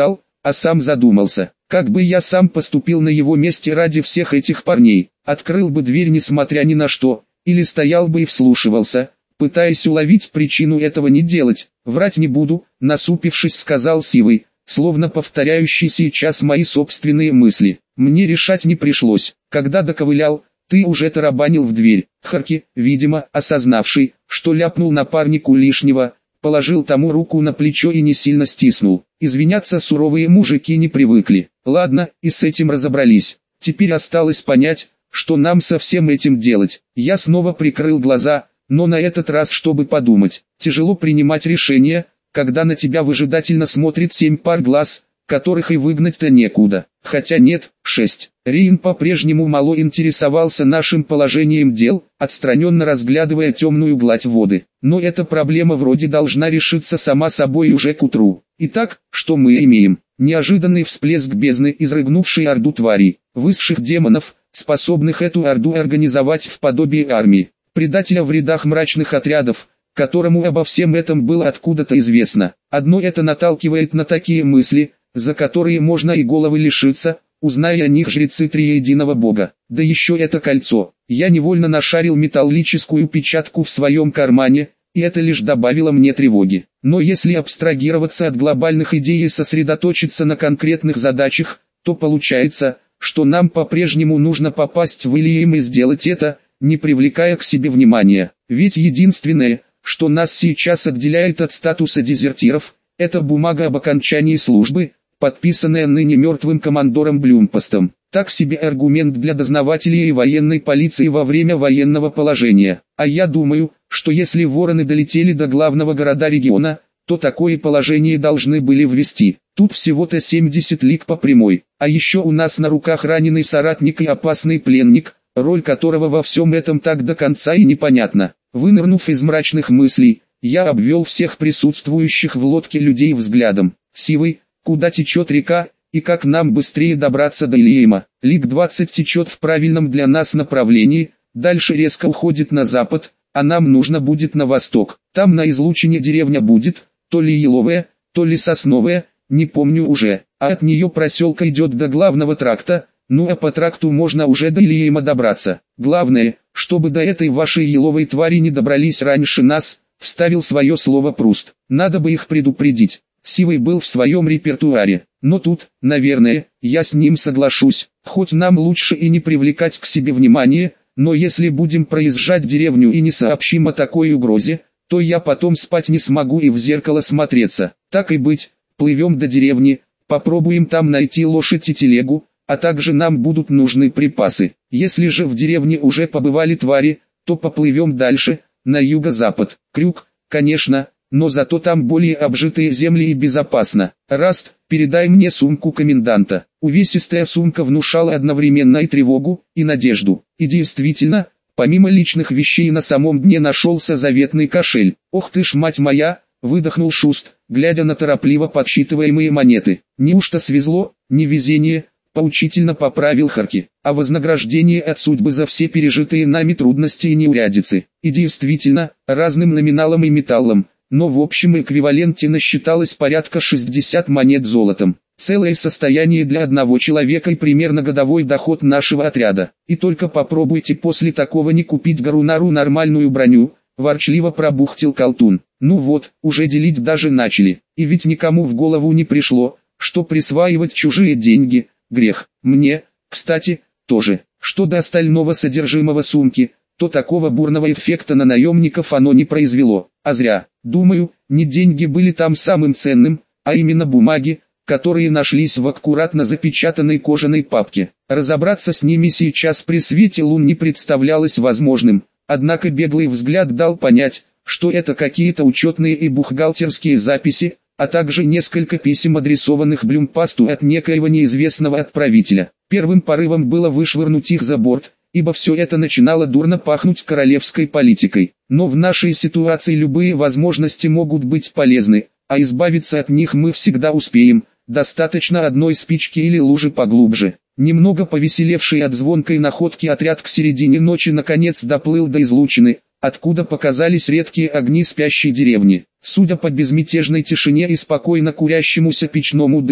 а сам задумался, как бы я сам поступил на его месте ради всех этих парней. Открыл бы дверь несмотря ни на что, или стоял бы и вслушивался, пытаясь уловить причину этого не делать. Врать не буду, насупившись, сказал Сивый, словно повторяющий сейчас мои собственные мысли. Мне решать не пришлось. Когда доковылял, ты уже тарабанил в дверь. Харки, видимо, осознавший, что ляпнул напарнику лишнего, положил тому руку на плечо и не сильно стиснул. Извиняться суровые мужики не привыкли. Ладно, и с этим разобрались. Теперь осталось понять, что нам со всем этим делать. Я снова прикрыл глаза, но на этот раз чтобы подумать. Тяжело принимать решения, когда на тебя выжидательно смотрит семь пар глаз, которых и выгнать-то некуда. Хотя нет, шесть. Риин по-прежнему мало интересовался нашим положением дел, отстраненно разглядывая темную гладь воды. Но эта проблема вроде должна решиться сама собой уже к утру. Итак, что мы имеем? Неожиданный всплеск бездны, изрыгнувший орду тварей, высших демонов, способных эту орду организовать в подобие армии. Предателя в рядах мрачных отрядов, которому обо всем этом было откуда-то известно. Одно это наталкивает на такие мысли, за которые можно и головы лишиться, узная о них жрецы триединого бога. Да еще это кольцо. Я невольно нашарил металлическую печатку в своем кармане, и это лишь добавило мне тревоги. Но если абстрагироваться от глобальных идей и сосредоточиться на конкретных задачах, то получается, что нам по-прежнему нужно попасть в Ильим и сделать это, не привлекая к себе внимания. Ведь единственное, что нас сейчас отделяет от статуса дезертиров, это бумага об окончании службы, подписанная ныне мертвым командором Блюмпостом. Так себе аргумент для дознавателей и военной полиции во время военного положения. А я думаю, что если вороны долетели до главного города региона, то такое положение должны были ввести. Тут всего-то семьдесят лиг по прямой. А еще у нас на руках раненый соратник и опасный пленник, роль которого во всем этом так до конца и непонятна. Вынырнув из мрачных мыслей, я обвел всех присутствующих в лодке людей взглядом. Сивый, куда течет река, и как нам быстрее добраться до Ильима? Лиг двадцать течет в правильном для нас направлении, дальше резко уходит на запад, а нам нужно будет на восток. Там на излучине деревня будет, то ли еловая, то ли сосновая, не помню уже, а от нее проселка идет до главного тракта, ну а по тракту можно уже до Ильима добраться. Главное, чтобы до этой вашей еловой твари не добрались раньше нас, вставил свое слово Пруст. Надо бы их предупредить. Сивый был в своем репертуаре, но тут, наверное, я с ним соглашусь. Хоть нам лучше и не привлекать к себе внимание, но если будем проезжать деревню и не сообщим о такой угрозе, то я потом спать не смогу и в зеркало смотреться. Так и быть, плывем до деревни, попробуем там найти лошадь и телегу, а также нам будут нужны припасы. Если же в деревне уже побывали твари, то поплывем дальше, на юго-запад. Крюк, конечно, но зато там более обжитые земли и безопасно. Раст, передай мне сумку коменданта. Увесистая сумка внушала одновременно и тревогу, и надежду. И действительно, помимо личных вещей на самом дне нашелся заветный кошель. Ох ты ж мать моя, выдохнул Шуст, глядя на торопливо подсчитываемые монеты. Неужто свезло? Невезение, поучительно поправил Харки. А вознаграждение от судьбы за все пережитые нами трудности и неурядицы. И действительно, разным номиналом и металлом, но в общем эквиваленте насчиталось порядка шестьдесят монет золотом. Целое состояние для одного человека и примерно годовой доход нашего отряда. И только попробуйте после такого не купить Гарунару нормальную броню, ворчливо пробухтел Колтун. Ну вот, уже делить даже начали. И ведь никому в голову не пришло, что присваивать чужие деньги – грех. Мне, кстати, тоже. Что до остального содержимого сумки, то такого бурного эффекта на наемников оно не произвело. А зря. Думаю, не деньги были там самым ценным, а именно бумаги, которые нашлись в аккуратно запечатанной кожаной папке. Разобраться с ними сейчас при свете лун не представлялось возможным, однако беглый взгляд дал понять, что это какие-то учетные и бухгалтерские записи, а также несколько писем, адресованных Блюмпасту от некоего неизвестного отправителя. Первым порывом было вышвырнуть их за борт, ибо все это начинало дурно пахнуть королевской политикой. Но в нашей ситуации любые возможности могут быть полезны, а избавиться от них мы всегда успеем, достаточно одной спички или лужи поглубже. Немного повеселевший от звонкой находки отряд к середине ночи наконец доплыл до излучины, откуда показались редкие огни спящей деревни. Судя по безмятежной тишине и спокойно курящемуся печному дыму,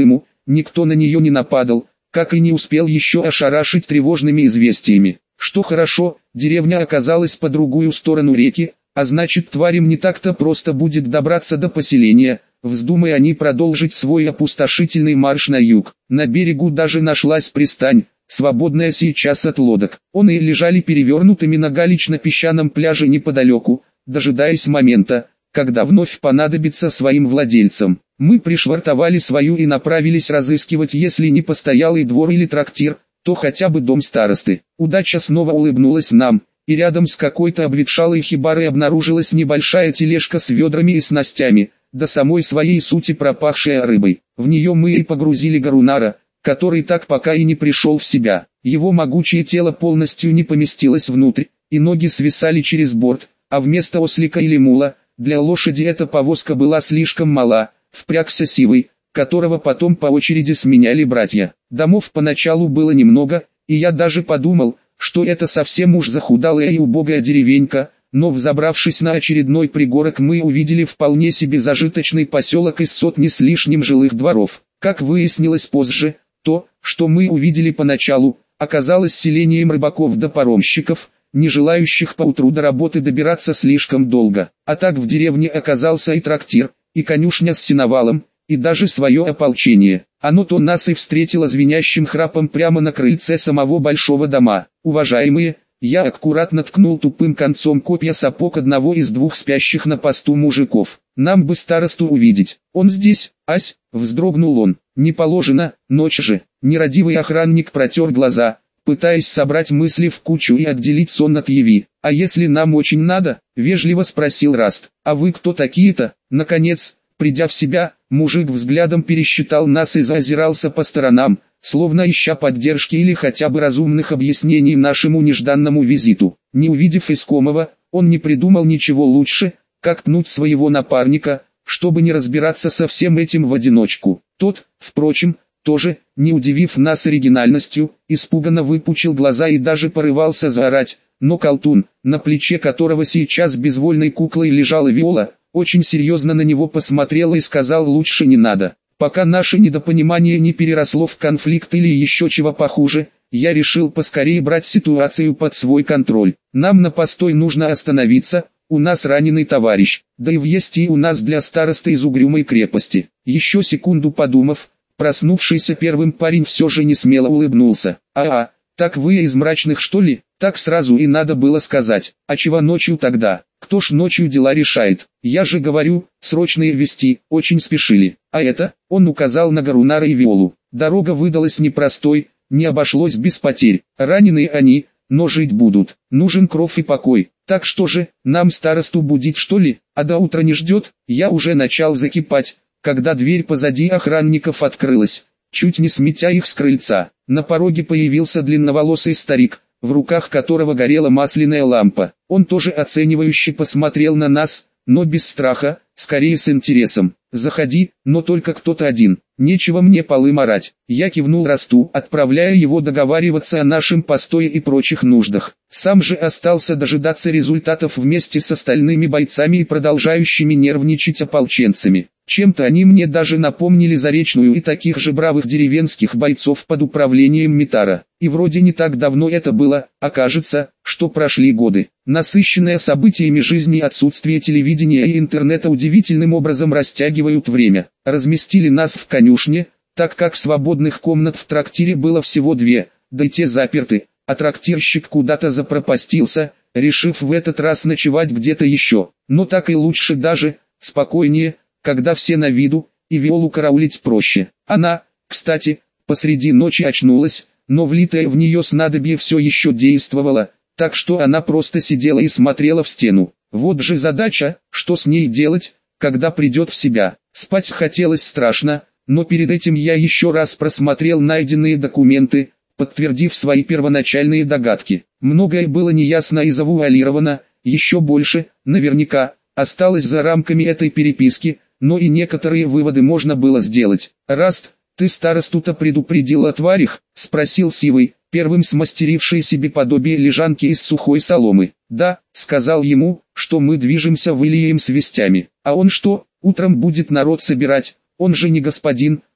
никто на нее не нападал, как и не успел еще ошарашить тревожными известиями. Что хорошо, деревня оказалась по другую сторону реки, а значит тварям не так-то просто будет добраться до поселения. Вздумай они продолжить свой опустошительный марш на юг. На берегу даже нашлась пристань, свободная сейчас от лодок. Они лежали перевернутыми на галечно-песчаном пляже неподалеку, дожидаясь момента, когда вновь понадобится своим владельцам. Мы пришвартовали свою и направились разыскивать, если не постоялый двор или трактир, то хотя бы дом старосты. Удача снова улыбнулась нам, и рядом с какой-то обветшалой хибарой обнаружилась небольшая тележка с ведрами и снастями, до самой своей сути пропахшая рыбой. В нее мы и погрузили Гарунара, который так пока и не пришел в себя. Его могучее тело полностью не поместилось внутрь, и ноги свисали через борт, а вместо ослика или мула, для лошади эта повозка была слишком мала. Впрягся Сивый, которого потом по очереди сменяли братья. Домов поначалу было немного, и я даже подумал, что это совсем уж захудалая и убогая деревенька, но взобравшись на очередной пригорок мы увидели вполне себе зажиточный поселок из сотни с лишним жилых дворов. Как выяснилось позже, то, что мы увидели поначалу, оказалось селением рыбаков да паромщиков, не желающих поутру до работы добираться слишком долго. А так в деревне оказался и трактир, и конюшня с сеновалом, и даже свое ополчение. Оно-то нас и встретило звенящим храпом прямо на крыльце самого большого дома. Уважаемые, я аккуратно ткнул тупым концом копья сапог одного из двух спящих на посту мужиков. Нам бы старосту увидеть. Он здесь, ась, вздрогнул он. Не положено, ночь же. Нерадивый охранник протер глаза, пытаясь собрать мысли в кучу и отделить сон от яви. А если нам очень надо? Вежливо спросил Раст. А вы кто такие-то? Наконец, придя в себя, мужик взглядом пересчитал нас и заозирался по сторонам, словно ища поддержки или хотя бы разумных объяснений нашему нежданному визиту. Не увидев искомого, он не придумал ничего лучше, как пнуть своего напарника, чтобы не разбираться со всем этим в одиночку. Тот, впрочем, тоже, не удивив нас оригинальностью, испуганно выпучил глаза и даже порывался заорать, но колтун, на плече которого сейчас безвольной куклой лежала Виола, очень серьезно на него посмотрел и сказал: лучше не надо. Пока наше недопонимание не переросло в конфликт или еще чего похуже, я решил поскорее брать ситуацию под свой контроль. Нам на постой нужно остановиться, у нас раненый товарищ, да и в вести у нас для старосты из угрюмой крепости. Еще секунду подумав, проснувшийся первым парень все же не смело улыбнулся. А-а, так вы из мрачных что ли? Так сразу и надо было сказать. А чего ночью тогда? Кто ж ночью дела решает? Я же говорю, срочные вести, очень спешили. А это, он указал на Гарунара и Виолу. Дорога выдалась непростой, не обошлось без потерь. Раненые они, но жить будут. Нужен кров и покой. Так что же, нам старосту будить что ли? А до утра не ждет? Я уже начал закипать, когда дверь позади охранников открылась, чуть не сметя их с крыльца. На пороге появился длинноволосый старик, в руках которого горела масляная лампа. Он тоже оценивающе посмотрел на нас, но без страха, скорее с интересом. «Заходи, но только кто-то один, нечего мне полы марать». Я кивнул Расту, отправляя его договариваться о нашем постое и прочих нуждах. Сам же остался дожидаться результатов вместе с остальными бойцами и продолжающими нервничать ополченцами. Чем-то они мне даже напомнили Заречную и таких же бравых деревенских бойцов под управлением Митара. И вроде не так давно это было, а кажется, что прошли годы. Насыщенное событиями жизни отсутствие телевидения и интернета удивительным образом растягивают время. Разместили нас в конюшне, так как свободных комнат в трактире было всего две, да и те заперты, а трактирщик куда-то запропастился, решив в этот раз ночевать где-то еще. Но так и лучше даже, спокойнее, когда все на виду, и Виолу караулить проще. Она, кстати, посреди ночи очнулась, но влитое в нее снадобье все еще действовало, так что она просто сидела и смотрела в стену. Вот же задача, что с ней делать, когда придет в себя. Спать хотелось страшно, но перед этим я еще раз просмотрел найденные документы, подтвердив свои первоначальные догадки. Многое было неясно и завуалировано, еще больше, наверняка, осталось за рамками этой переписки, но и некоторые выводы можно было сделать. «Раст, ты старосту-то предупредил о тварях?» — спросил Сивый, первым смастеривший себе подобие лежанки из сухой соломы. «Да», — сказал ему, что мы движемся в Илием с вестями. «А он что, утром будет народ собирать? Он же не господин»,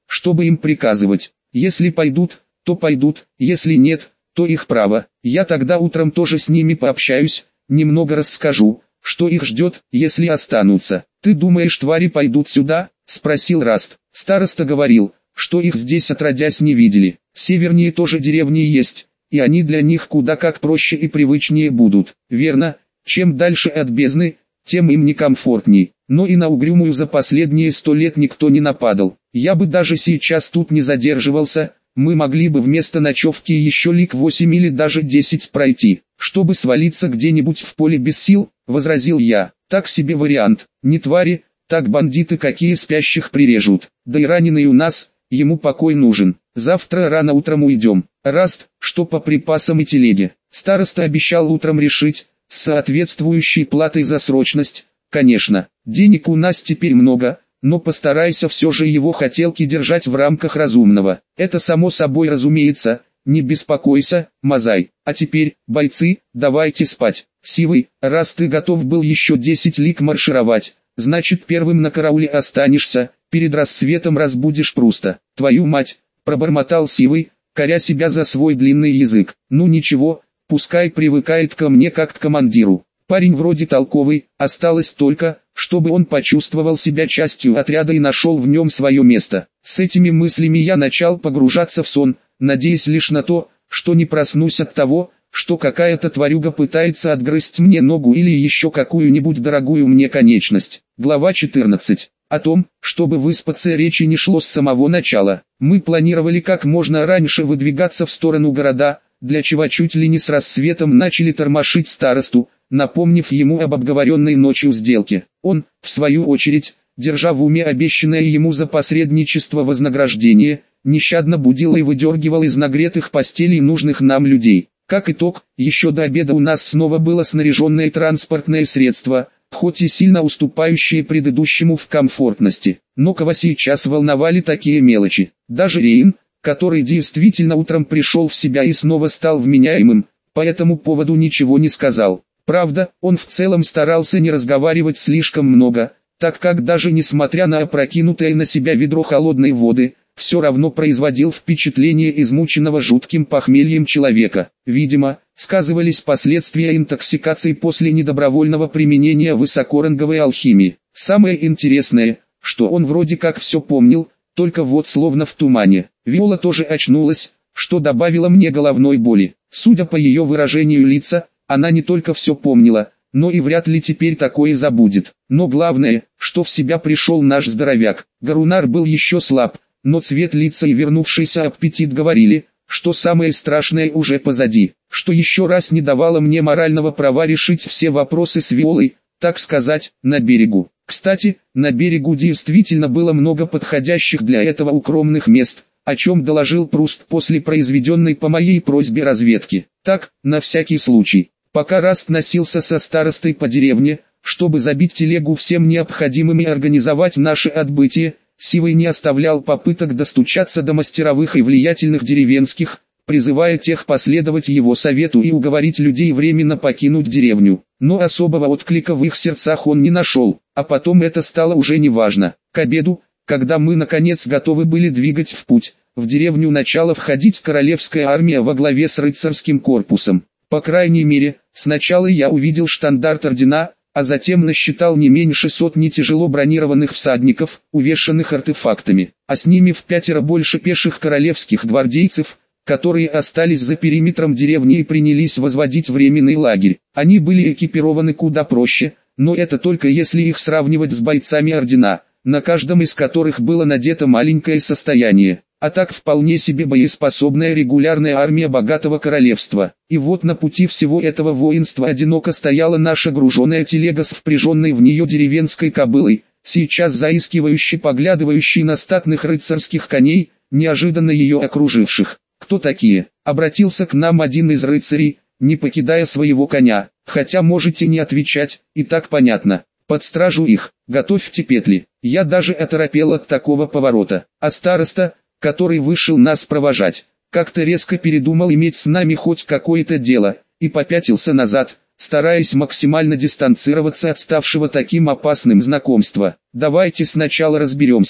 чтобы им приказывать. Если пойдут, то пойдут, если нет, то их право. Я тогда утром тоже с ними пообщаюсь, немного расскажу, что их ждет, если останутся. Ты думаешь, твари пойдут сюда? Спросил Раст. Староста говорил, что их здесь отродясь не видели. Севернее тоже деревни есть, и они для них куда как проще и привычнее будут. Верно, чем дальше от бездны, тем им некомфортней. Но и на Угрюмую за последние сто лет никто не нападал. Я бы даже сейчас тут не задерживался, мы могли бы вместо ночевки еще лиг восемь или даже десять пройти, чтобы свалиться где-нибудь в поле без сил, возразил я. Так себе вариант, не твари, так бандиты какие спящих прирежут, да и раненый у нас, ему покой нужен. Завтра рано утром уйдем. Раст, что по припасам и телеге. Староста обещал утром решить, с соответствующей платой за срочность. Конечно, денег у нас теперь много, но постарайся все же его хотелки держать в рамках разумного. Это само собой разумеется, не беспокойся, Мазай. А теперь, бойцы, давайте спать. Сивый, раз ты готов был еще десять лиг маршировать, значит первым на карауле останешься, перед рассветом разбудишь Пруста. Твою мать, пробормотал Сивый, коря себя за свой длинный язык. Ну ничего, пускай привыкает ко мне как к командиру. Парень вроде толковый, осталось только, чтобы он почувствовал себя частью отряда и нашел в нем свое место. С этими мыслями я начал погружаться в сон, надеясь лишь на то, что не проснусь от того, что какая-то тварюга пытается отгрызть мне ногу или еще какую-нибудь дорогую мне конечность. Глава четырнадцать. О том, чтобы выспаться, речи не шло с самого начала. Мы планировали как можно раньше выдвигаться в сторону города, для чего чуть ли не с рассветом начали тормошить старосту, напомнив ему об обговоренной ночью сделке. Он, в свою очередь, держа в уме обещанное ему за посредничество вознаграждение, нещадно будил и выдергивал из нагретых постелей нужных нам людей. Как итог, еще до обеда у нас снова было снаряженное транспортное средство, хоть и сильно уступающее предыдущему в комфортности. Но кого сейчас волновали такие мелочи? Даже Рейн, который действительно утром пришел в себя и снова стал вменяемым, по этому поводу ничего не сказал. Правда, он в целом старался не разговаривать слишком много, так как даже несмотря на опрокинутое на себя ведро холодной воды, все равно производил впечатление измученного жутким похмельем человека. Видимо, сказывались последствия интоксикации после недобровольного применения высокоранговой алхимии. Самое интересное, что он вроде как все помнил, только вот словно в тумане. Виола тоже очнулась, что добавило мне головной боли. Судя по ее выражению лица, она не только все помнила, но и вряд ли теперь такое забудет. Но главное, что в себя пришел наш здоровяк. Гарунар был еще слаб, но цвет лица и вернувшийся аппетит говорили, что самое страшное уже позади, что еще раз не давало мне морального права решить все вопросы с Виолой, так сказать, на берегу. Кстати, на берегу действительно было много подходящих для этого укромных мест, о чем доложил Пруст после произведенной по моей просьбе разведки. Так, на всякий случай, пока Раст носился со старостой по деревне, чтобы забить телегу всем необходимым и организовать наше отбытие, Сивый не оставлял попыток достучаться до мастеровых и влиятельных деревенских, призывая тех последовать его совету и уговорить людей временно покинуть деревню. Но особого отклика в их сердцах он не нашел, а потом это стало уже неважно. К обеду, когда мы наконец готовы были двигать в путь, в деревню начала входить королевская армия во главе с рыцарским корпусом. По крайней мере, сначала я увидел штандарт ордена, а затем насчитал не меньше сотни тяжело бронированных всадников, увешанных артефактами, а с ними в пятеро больше пеших королевских гвардейцев, которые остались за периметром деревни и принялись возводить временный лагерь. Они были экипированы куда проще, но это только если их сравнивать с бойцами ордена, на каждом из которых было надето маленькое состояние. А так вполне себе боеспособная регулярная армия богатого королевства. И вот на пути всего этого воинства одиноко стояла наша груженая телега с впряженной в нее деревенской кобылой, сейчас заискивающе поглядывающей на статных рыцарских коней, неожиданно ее окруживших. «Кто такие?» — обратился к нам один из рыцарей, не покидая своего коня. «Хотя можете не отвечать, и так понятно. Под стражу их, готовьте петли». Я даже оторопел от такого поворота. А староста, который вышел нас провожать, как-то резко передумал иметь с нами хоть какое-то дело, и попятился назад, стараясь максимально дистанцироваться от ставшего таким опасным знакомства. «Давайте сначала разберемся,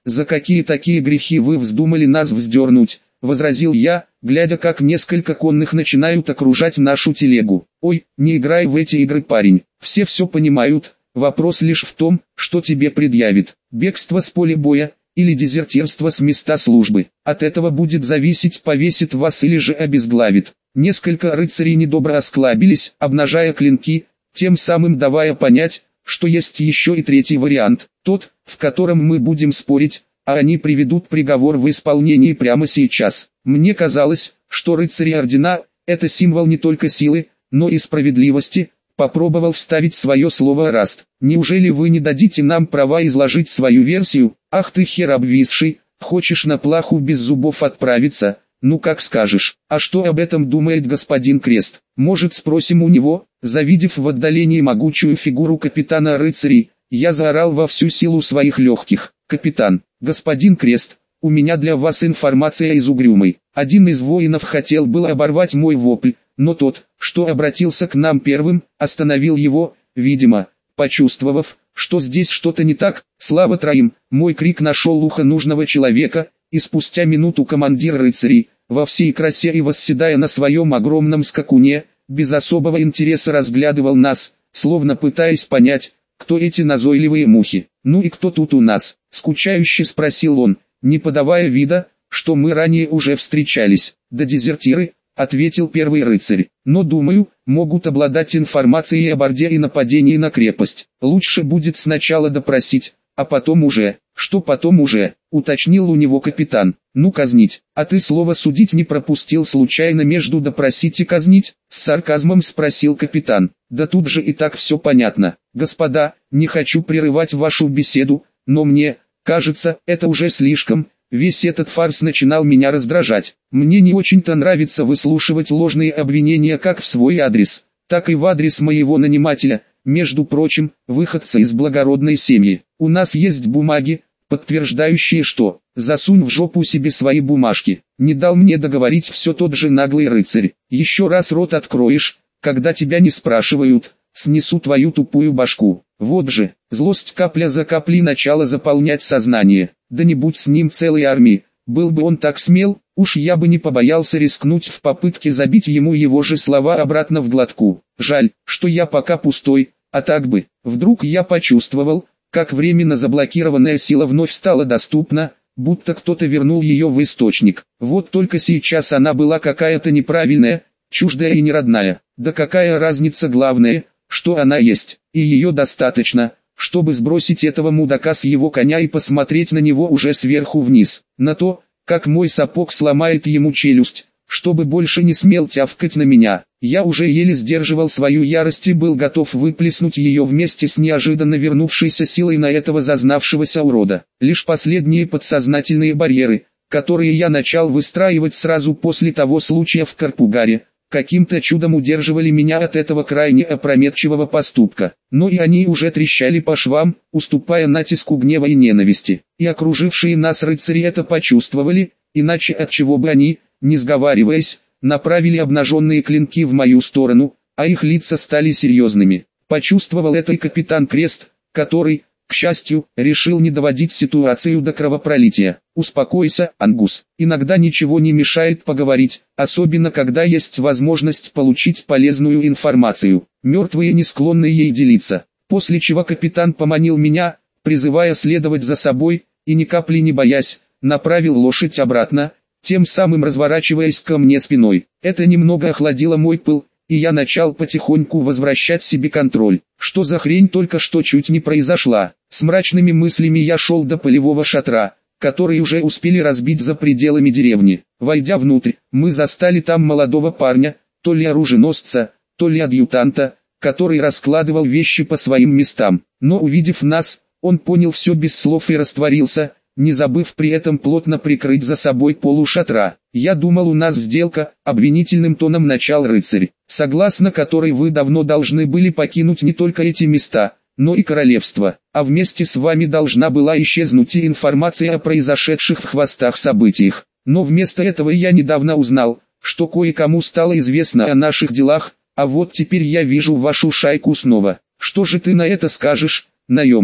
за какие такие грехи вы вздумали нас вздернуть?» — возразил я, глядя, как несколько конных начинают окружать нашу телегу. «Ой, не играй в эти игры, парень, все все понимают, вопрос лишь в том, что тебе предъявит: бегство с поля боя или дезертирство с места службы. От этого будет зависеть, повесит вас или же обезглавит». Несколько рыцарей недобро осклабились, обнажая клинки, тем самым давая понять, что есть еще и третий вариант, тот, в котором мы будем спорить, а они приведут приговор в исполнение прямо сейчас. Мне казалось, что рыцари ордена – это символ не только силы, но и справедливости. Попробовал вставить свое слово Раст. «Неужели вы не дадите нам права изложить свою версию? Ах ты хер обвисший, хочешь на плаху без зубов отправиться? Ну как скажешь. А что об этом думает господин Крест? Может, спросим у него?» Завидев в отдалении могучую фигуру капитана рыцарей, я заорал во всю силу своих легких: «Капитан, господин Крест, у меня для вас информация из Угрюмой». Один из воинов хотел было оборвать мой вопль, но тот, что обратился к нам первым, остановил его, видимо, почувствовав, что здесь что-то не так. Слава троим, мой крик нашел ухо нужного человека, и спустя минуту командир рыцарей, во всей красе и восседая на своем огромном скакуне, без особого интереса разглядывал нас, словно пытаясь понять, кто эти назойливые мухи. «Ну и кто тут у нас?» — скучающе спросил он, не подавая вида, что мы ранее уже встречались. «Да дезертиры», — ответил первый рыцарь, «но думаю, могут обладать информацией об Орде и нападении на крепость. Лучше будет сначала допросить, а потом уже». «Что потом уже?» — уточнил у него капитан. «Ну казнить. А ты слово судить не пропустил случайно между допросить и казнить?» — с сарказмом спросил капитан. «Да тут же и так все понятно. Господа, не хочу прерывать вашу беседу, но мне, кажется, это уже слишком. Весь этот фарс начинал меня раздражать. Мне не очень-то нравится выслушивать ложные обвинения как в свой адрес, так и в адрес моего нанимателя, между прочим, выходца из благородной семьи. У нас есть бумаги, подтверждающие что. Засунь в жопу себе свои бумажки». Не дал мне договорить все тот же наглый рыцарь. «Еще раз рот откроешь, когда тебя не спрашивают, снесу твою тупую башку». Вот же, злость капля за каплей начала заполнять сознание. Да не будь с ним целой армии, был бы он так смел, уж я бы не побоялся рискнуть в попытке забить ему его же слова обратно в глотку. Жаль, что я пока пустой, а так бы. Вдруг я почувствовал, как временно заблокированная сила вновь стала доступна, будто кто-то вернул ее в источник. Вот только сейчас она была какая-то неправильная, чуждая и неродная. Да какая разница, главное, что она есть, и ее достаточно, чтобы сбросить этого мудака с его коня и посмотреть на него уже сверху вниз, на то, как мой сапог сломает ему челюсть, чтобы больше не смел тявкать на меня. Я уже еле сдерживал свою ярость и был готов выплеснуть ее вместе с неожиданно вернувшейся силой на этого зазнавшегося урода. Лишь последние подсознательные барьеры, которые я начал выстраивать сразу после того случая в Карпугаре, каким-то чудом удерживали меня от этого крайне опрометчивого поступка. Но и они уже трещали по швам, уступая натиску гнева и ненависти. И окружившие нас рыцари это почувствовали, иначе от чего бы они, не сговариваясь, направили обнаженные клинки в мою сторону, а их лица стали серьезными. Почувствовал это и капитан Крест, который, к счастью, решил не доводить ситуацию до кровопролития. «Успокойся, Ангус, иногда ничего не мешает поговорить, особенно когда есть возможность получить полезную информацию. Мертвые не склонны ей делиться». После чего капитан поманил меня, призывая следовать за собой, и ни капли не боясь, направил лошадь обратно, тем самым разворачиваясь ко мне спиной. Это немного охладило мой пыл, и я начал потихоньку возвращать себе контроль. Что за хрень только что чуть не произошла? С мрачными мыслями я шел до полевого шатра, который уже успели разбить за пределами деревни. Войдя внутрь, мы застали там молодого парня, то ли оруженосца, то ли адъютанта, который раскладывал вещи по своим местам. Но увидев нас, он понял все без слов и растворился, не забыв при этом плотно прикрыть за собой полу шатра. «Я думал, у нас сделка», — обвинительным тоном начал рыцарь, «согласно которой вы давно должны были покинуть не только эти места, но и королевство, а вместе с вами должна была исчезнуть и информация о произошедших в хвостах событиях. Но вместо этого я недавно узнал, что кое-кому стало известно о наших делах, а вот теперь я вижу вашу шайку снова. Что же ты на это скажешь, наемник?»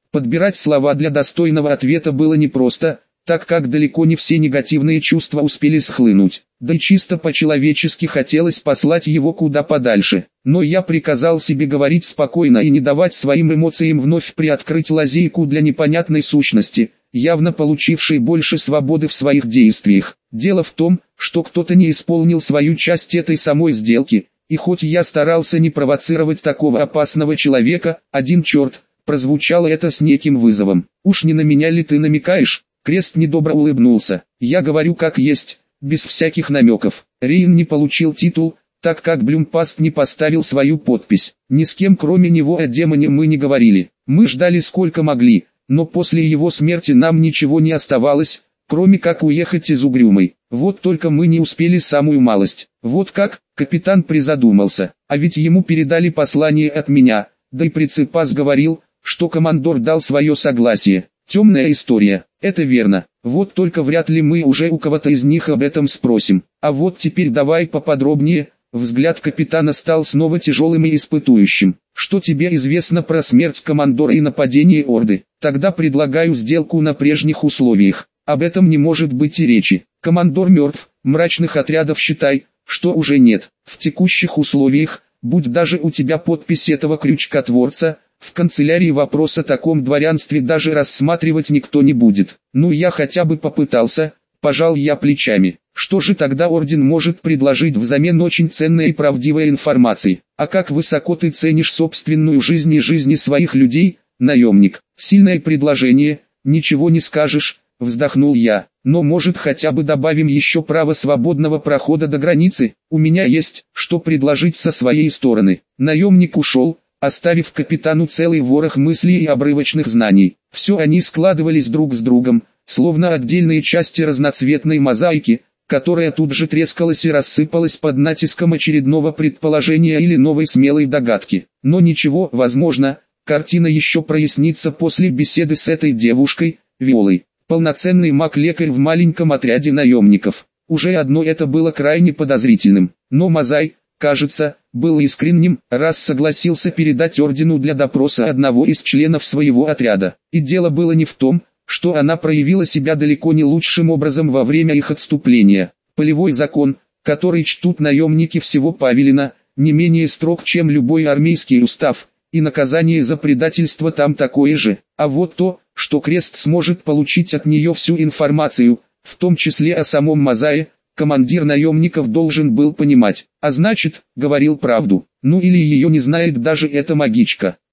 Подбирать слова для достойного ответа было непросто, так как далеко не все негативные чувства успели схлынуть. Да и чисто по-человечески хотелось послать его куда подальше. Но я приказал себе говорить спокойно и не давать своим эмоциям вновь приоткрыть лазейку для непонятной сущности, явно получившей больше свободы в своих действиях. Дело в том, что кто-то не исполнил свою часть этой самой сделки, и хоть я старался не провоцировать такого опасного человека, один черт, прозвучало это с неким вызовом. «Уж не на меня ли ты намекаешь?» Крест недобро улыбнулся. «Я говорю как есть, без всяких намеков. Рейн не получил титул, так как Блюмпаст не поставил свою подпись. Ни с кем кроме него о демоне мы не говорили. Мы ждали сколько могли, но после его смерти нам ничего не оставалось, кроме как уехать из Угрюмой. Вот только мы не успели самую малость». «Вот как?» — капитан призадумался. «А ведь ему передали послание от меня, да и Прицепас говорил, что командор дал свое согласие. Темная история, это верно. Вот только вряд ли мы уже у кого-то из них об этом спросим. А вот теперь давай поподробнее». Взгляд капитана стал снова тяжелым и испытующим. «Что тебе известно про смерть командора и нападение Орды? Тогда предлагаю сделку на прежних условиях. Об этом не может быть и речи. Командор мертв, мрачных отрядов считай, что уже нет. В текущих условиях, будь даже у тебя подпись этого крючкотворца, в канцелярии вопрос о таком дворянстве даже рассматривать никто не будет. Ну я хотя бы попытался», пожал я плечами. «Что же тогда орден может предложить взамен очень ценной и правдивой информации? А как высоко ты ценишь собственную жизнь и жизни своих людей, наемник?» «Сильное предложение, ничего не скажешь», вздохнул я. «Но может хотя бы добавим еще право свободного прохода до границы? У меня есть, что предложить со своей стороны». Наемник ушел, оставив капитану целый ворох мыслей и обрывочных знаний. Все они складывались друг с другом, словно отдельные части разноцветной мозаики, которая тут же трескалась и рассыпалась под натиском очередного предположения или новой смелой догадки. Но ничего, возможно, картина еще прояснится после беседы с этой девушкой, Виолой. Полноценный маг-лекарь в маленьком отряде наемников. Уже одно это было крайне подозрительным. Но Мозай, кажется, был искренним, раз согласился передать ордену для допроса одного из членов своего отряда. И дело было не в том, что она проявила себя далеко не лучшим образом во время их отступления. Полевой закон, который чтут наемники всего Павелина, не менее строг, чем любой армейский устав, и наказание за предательство там такое же. А вот то, что Крест сможет получить от нее всю информацию, в том числе о самом Мозае, командир наемников должен был понимать. А значит, говорил правду. Ну или ее не знает даже эта магичка.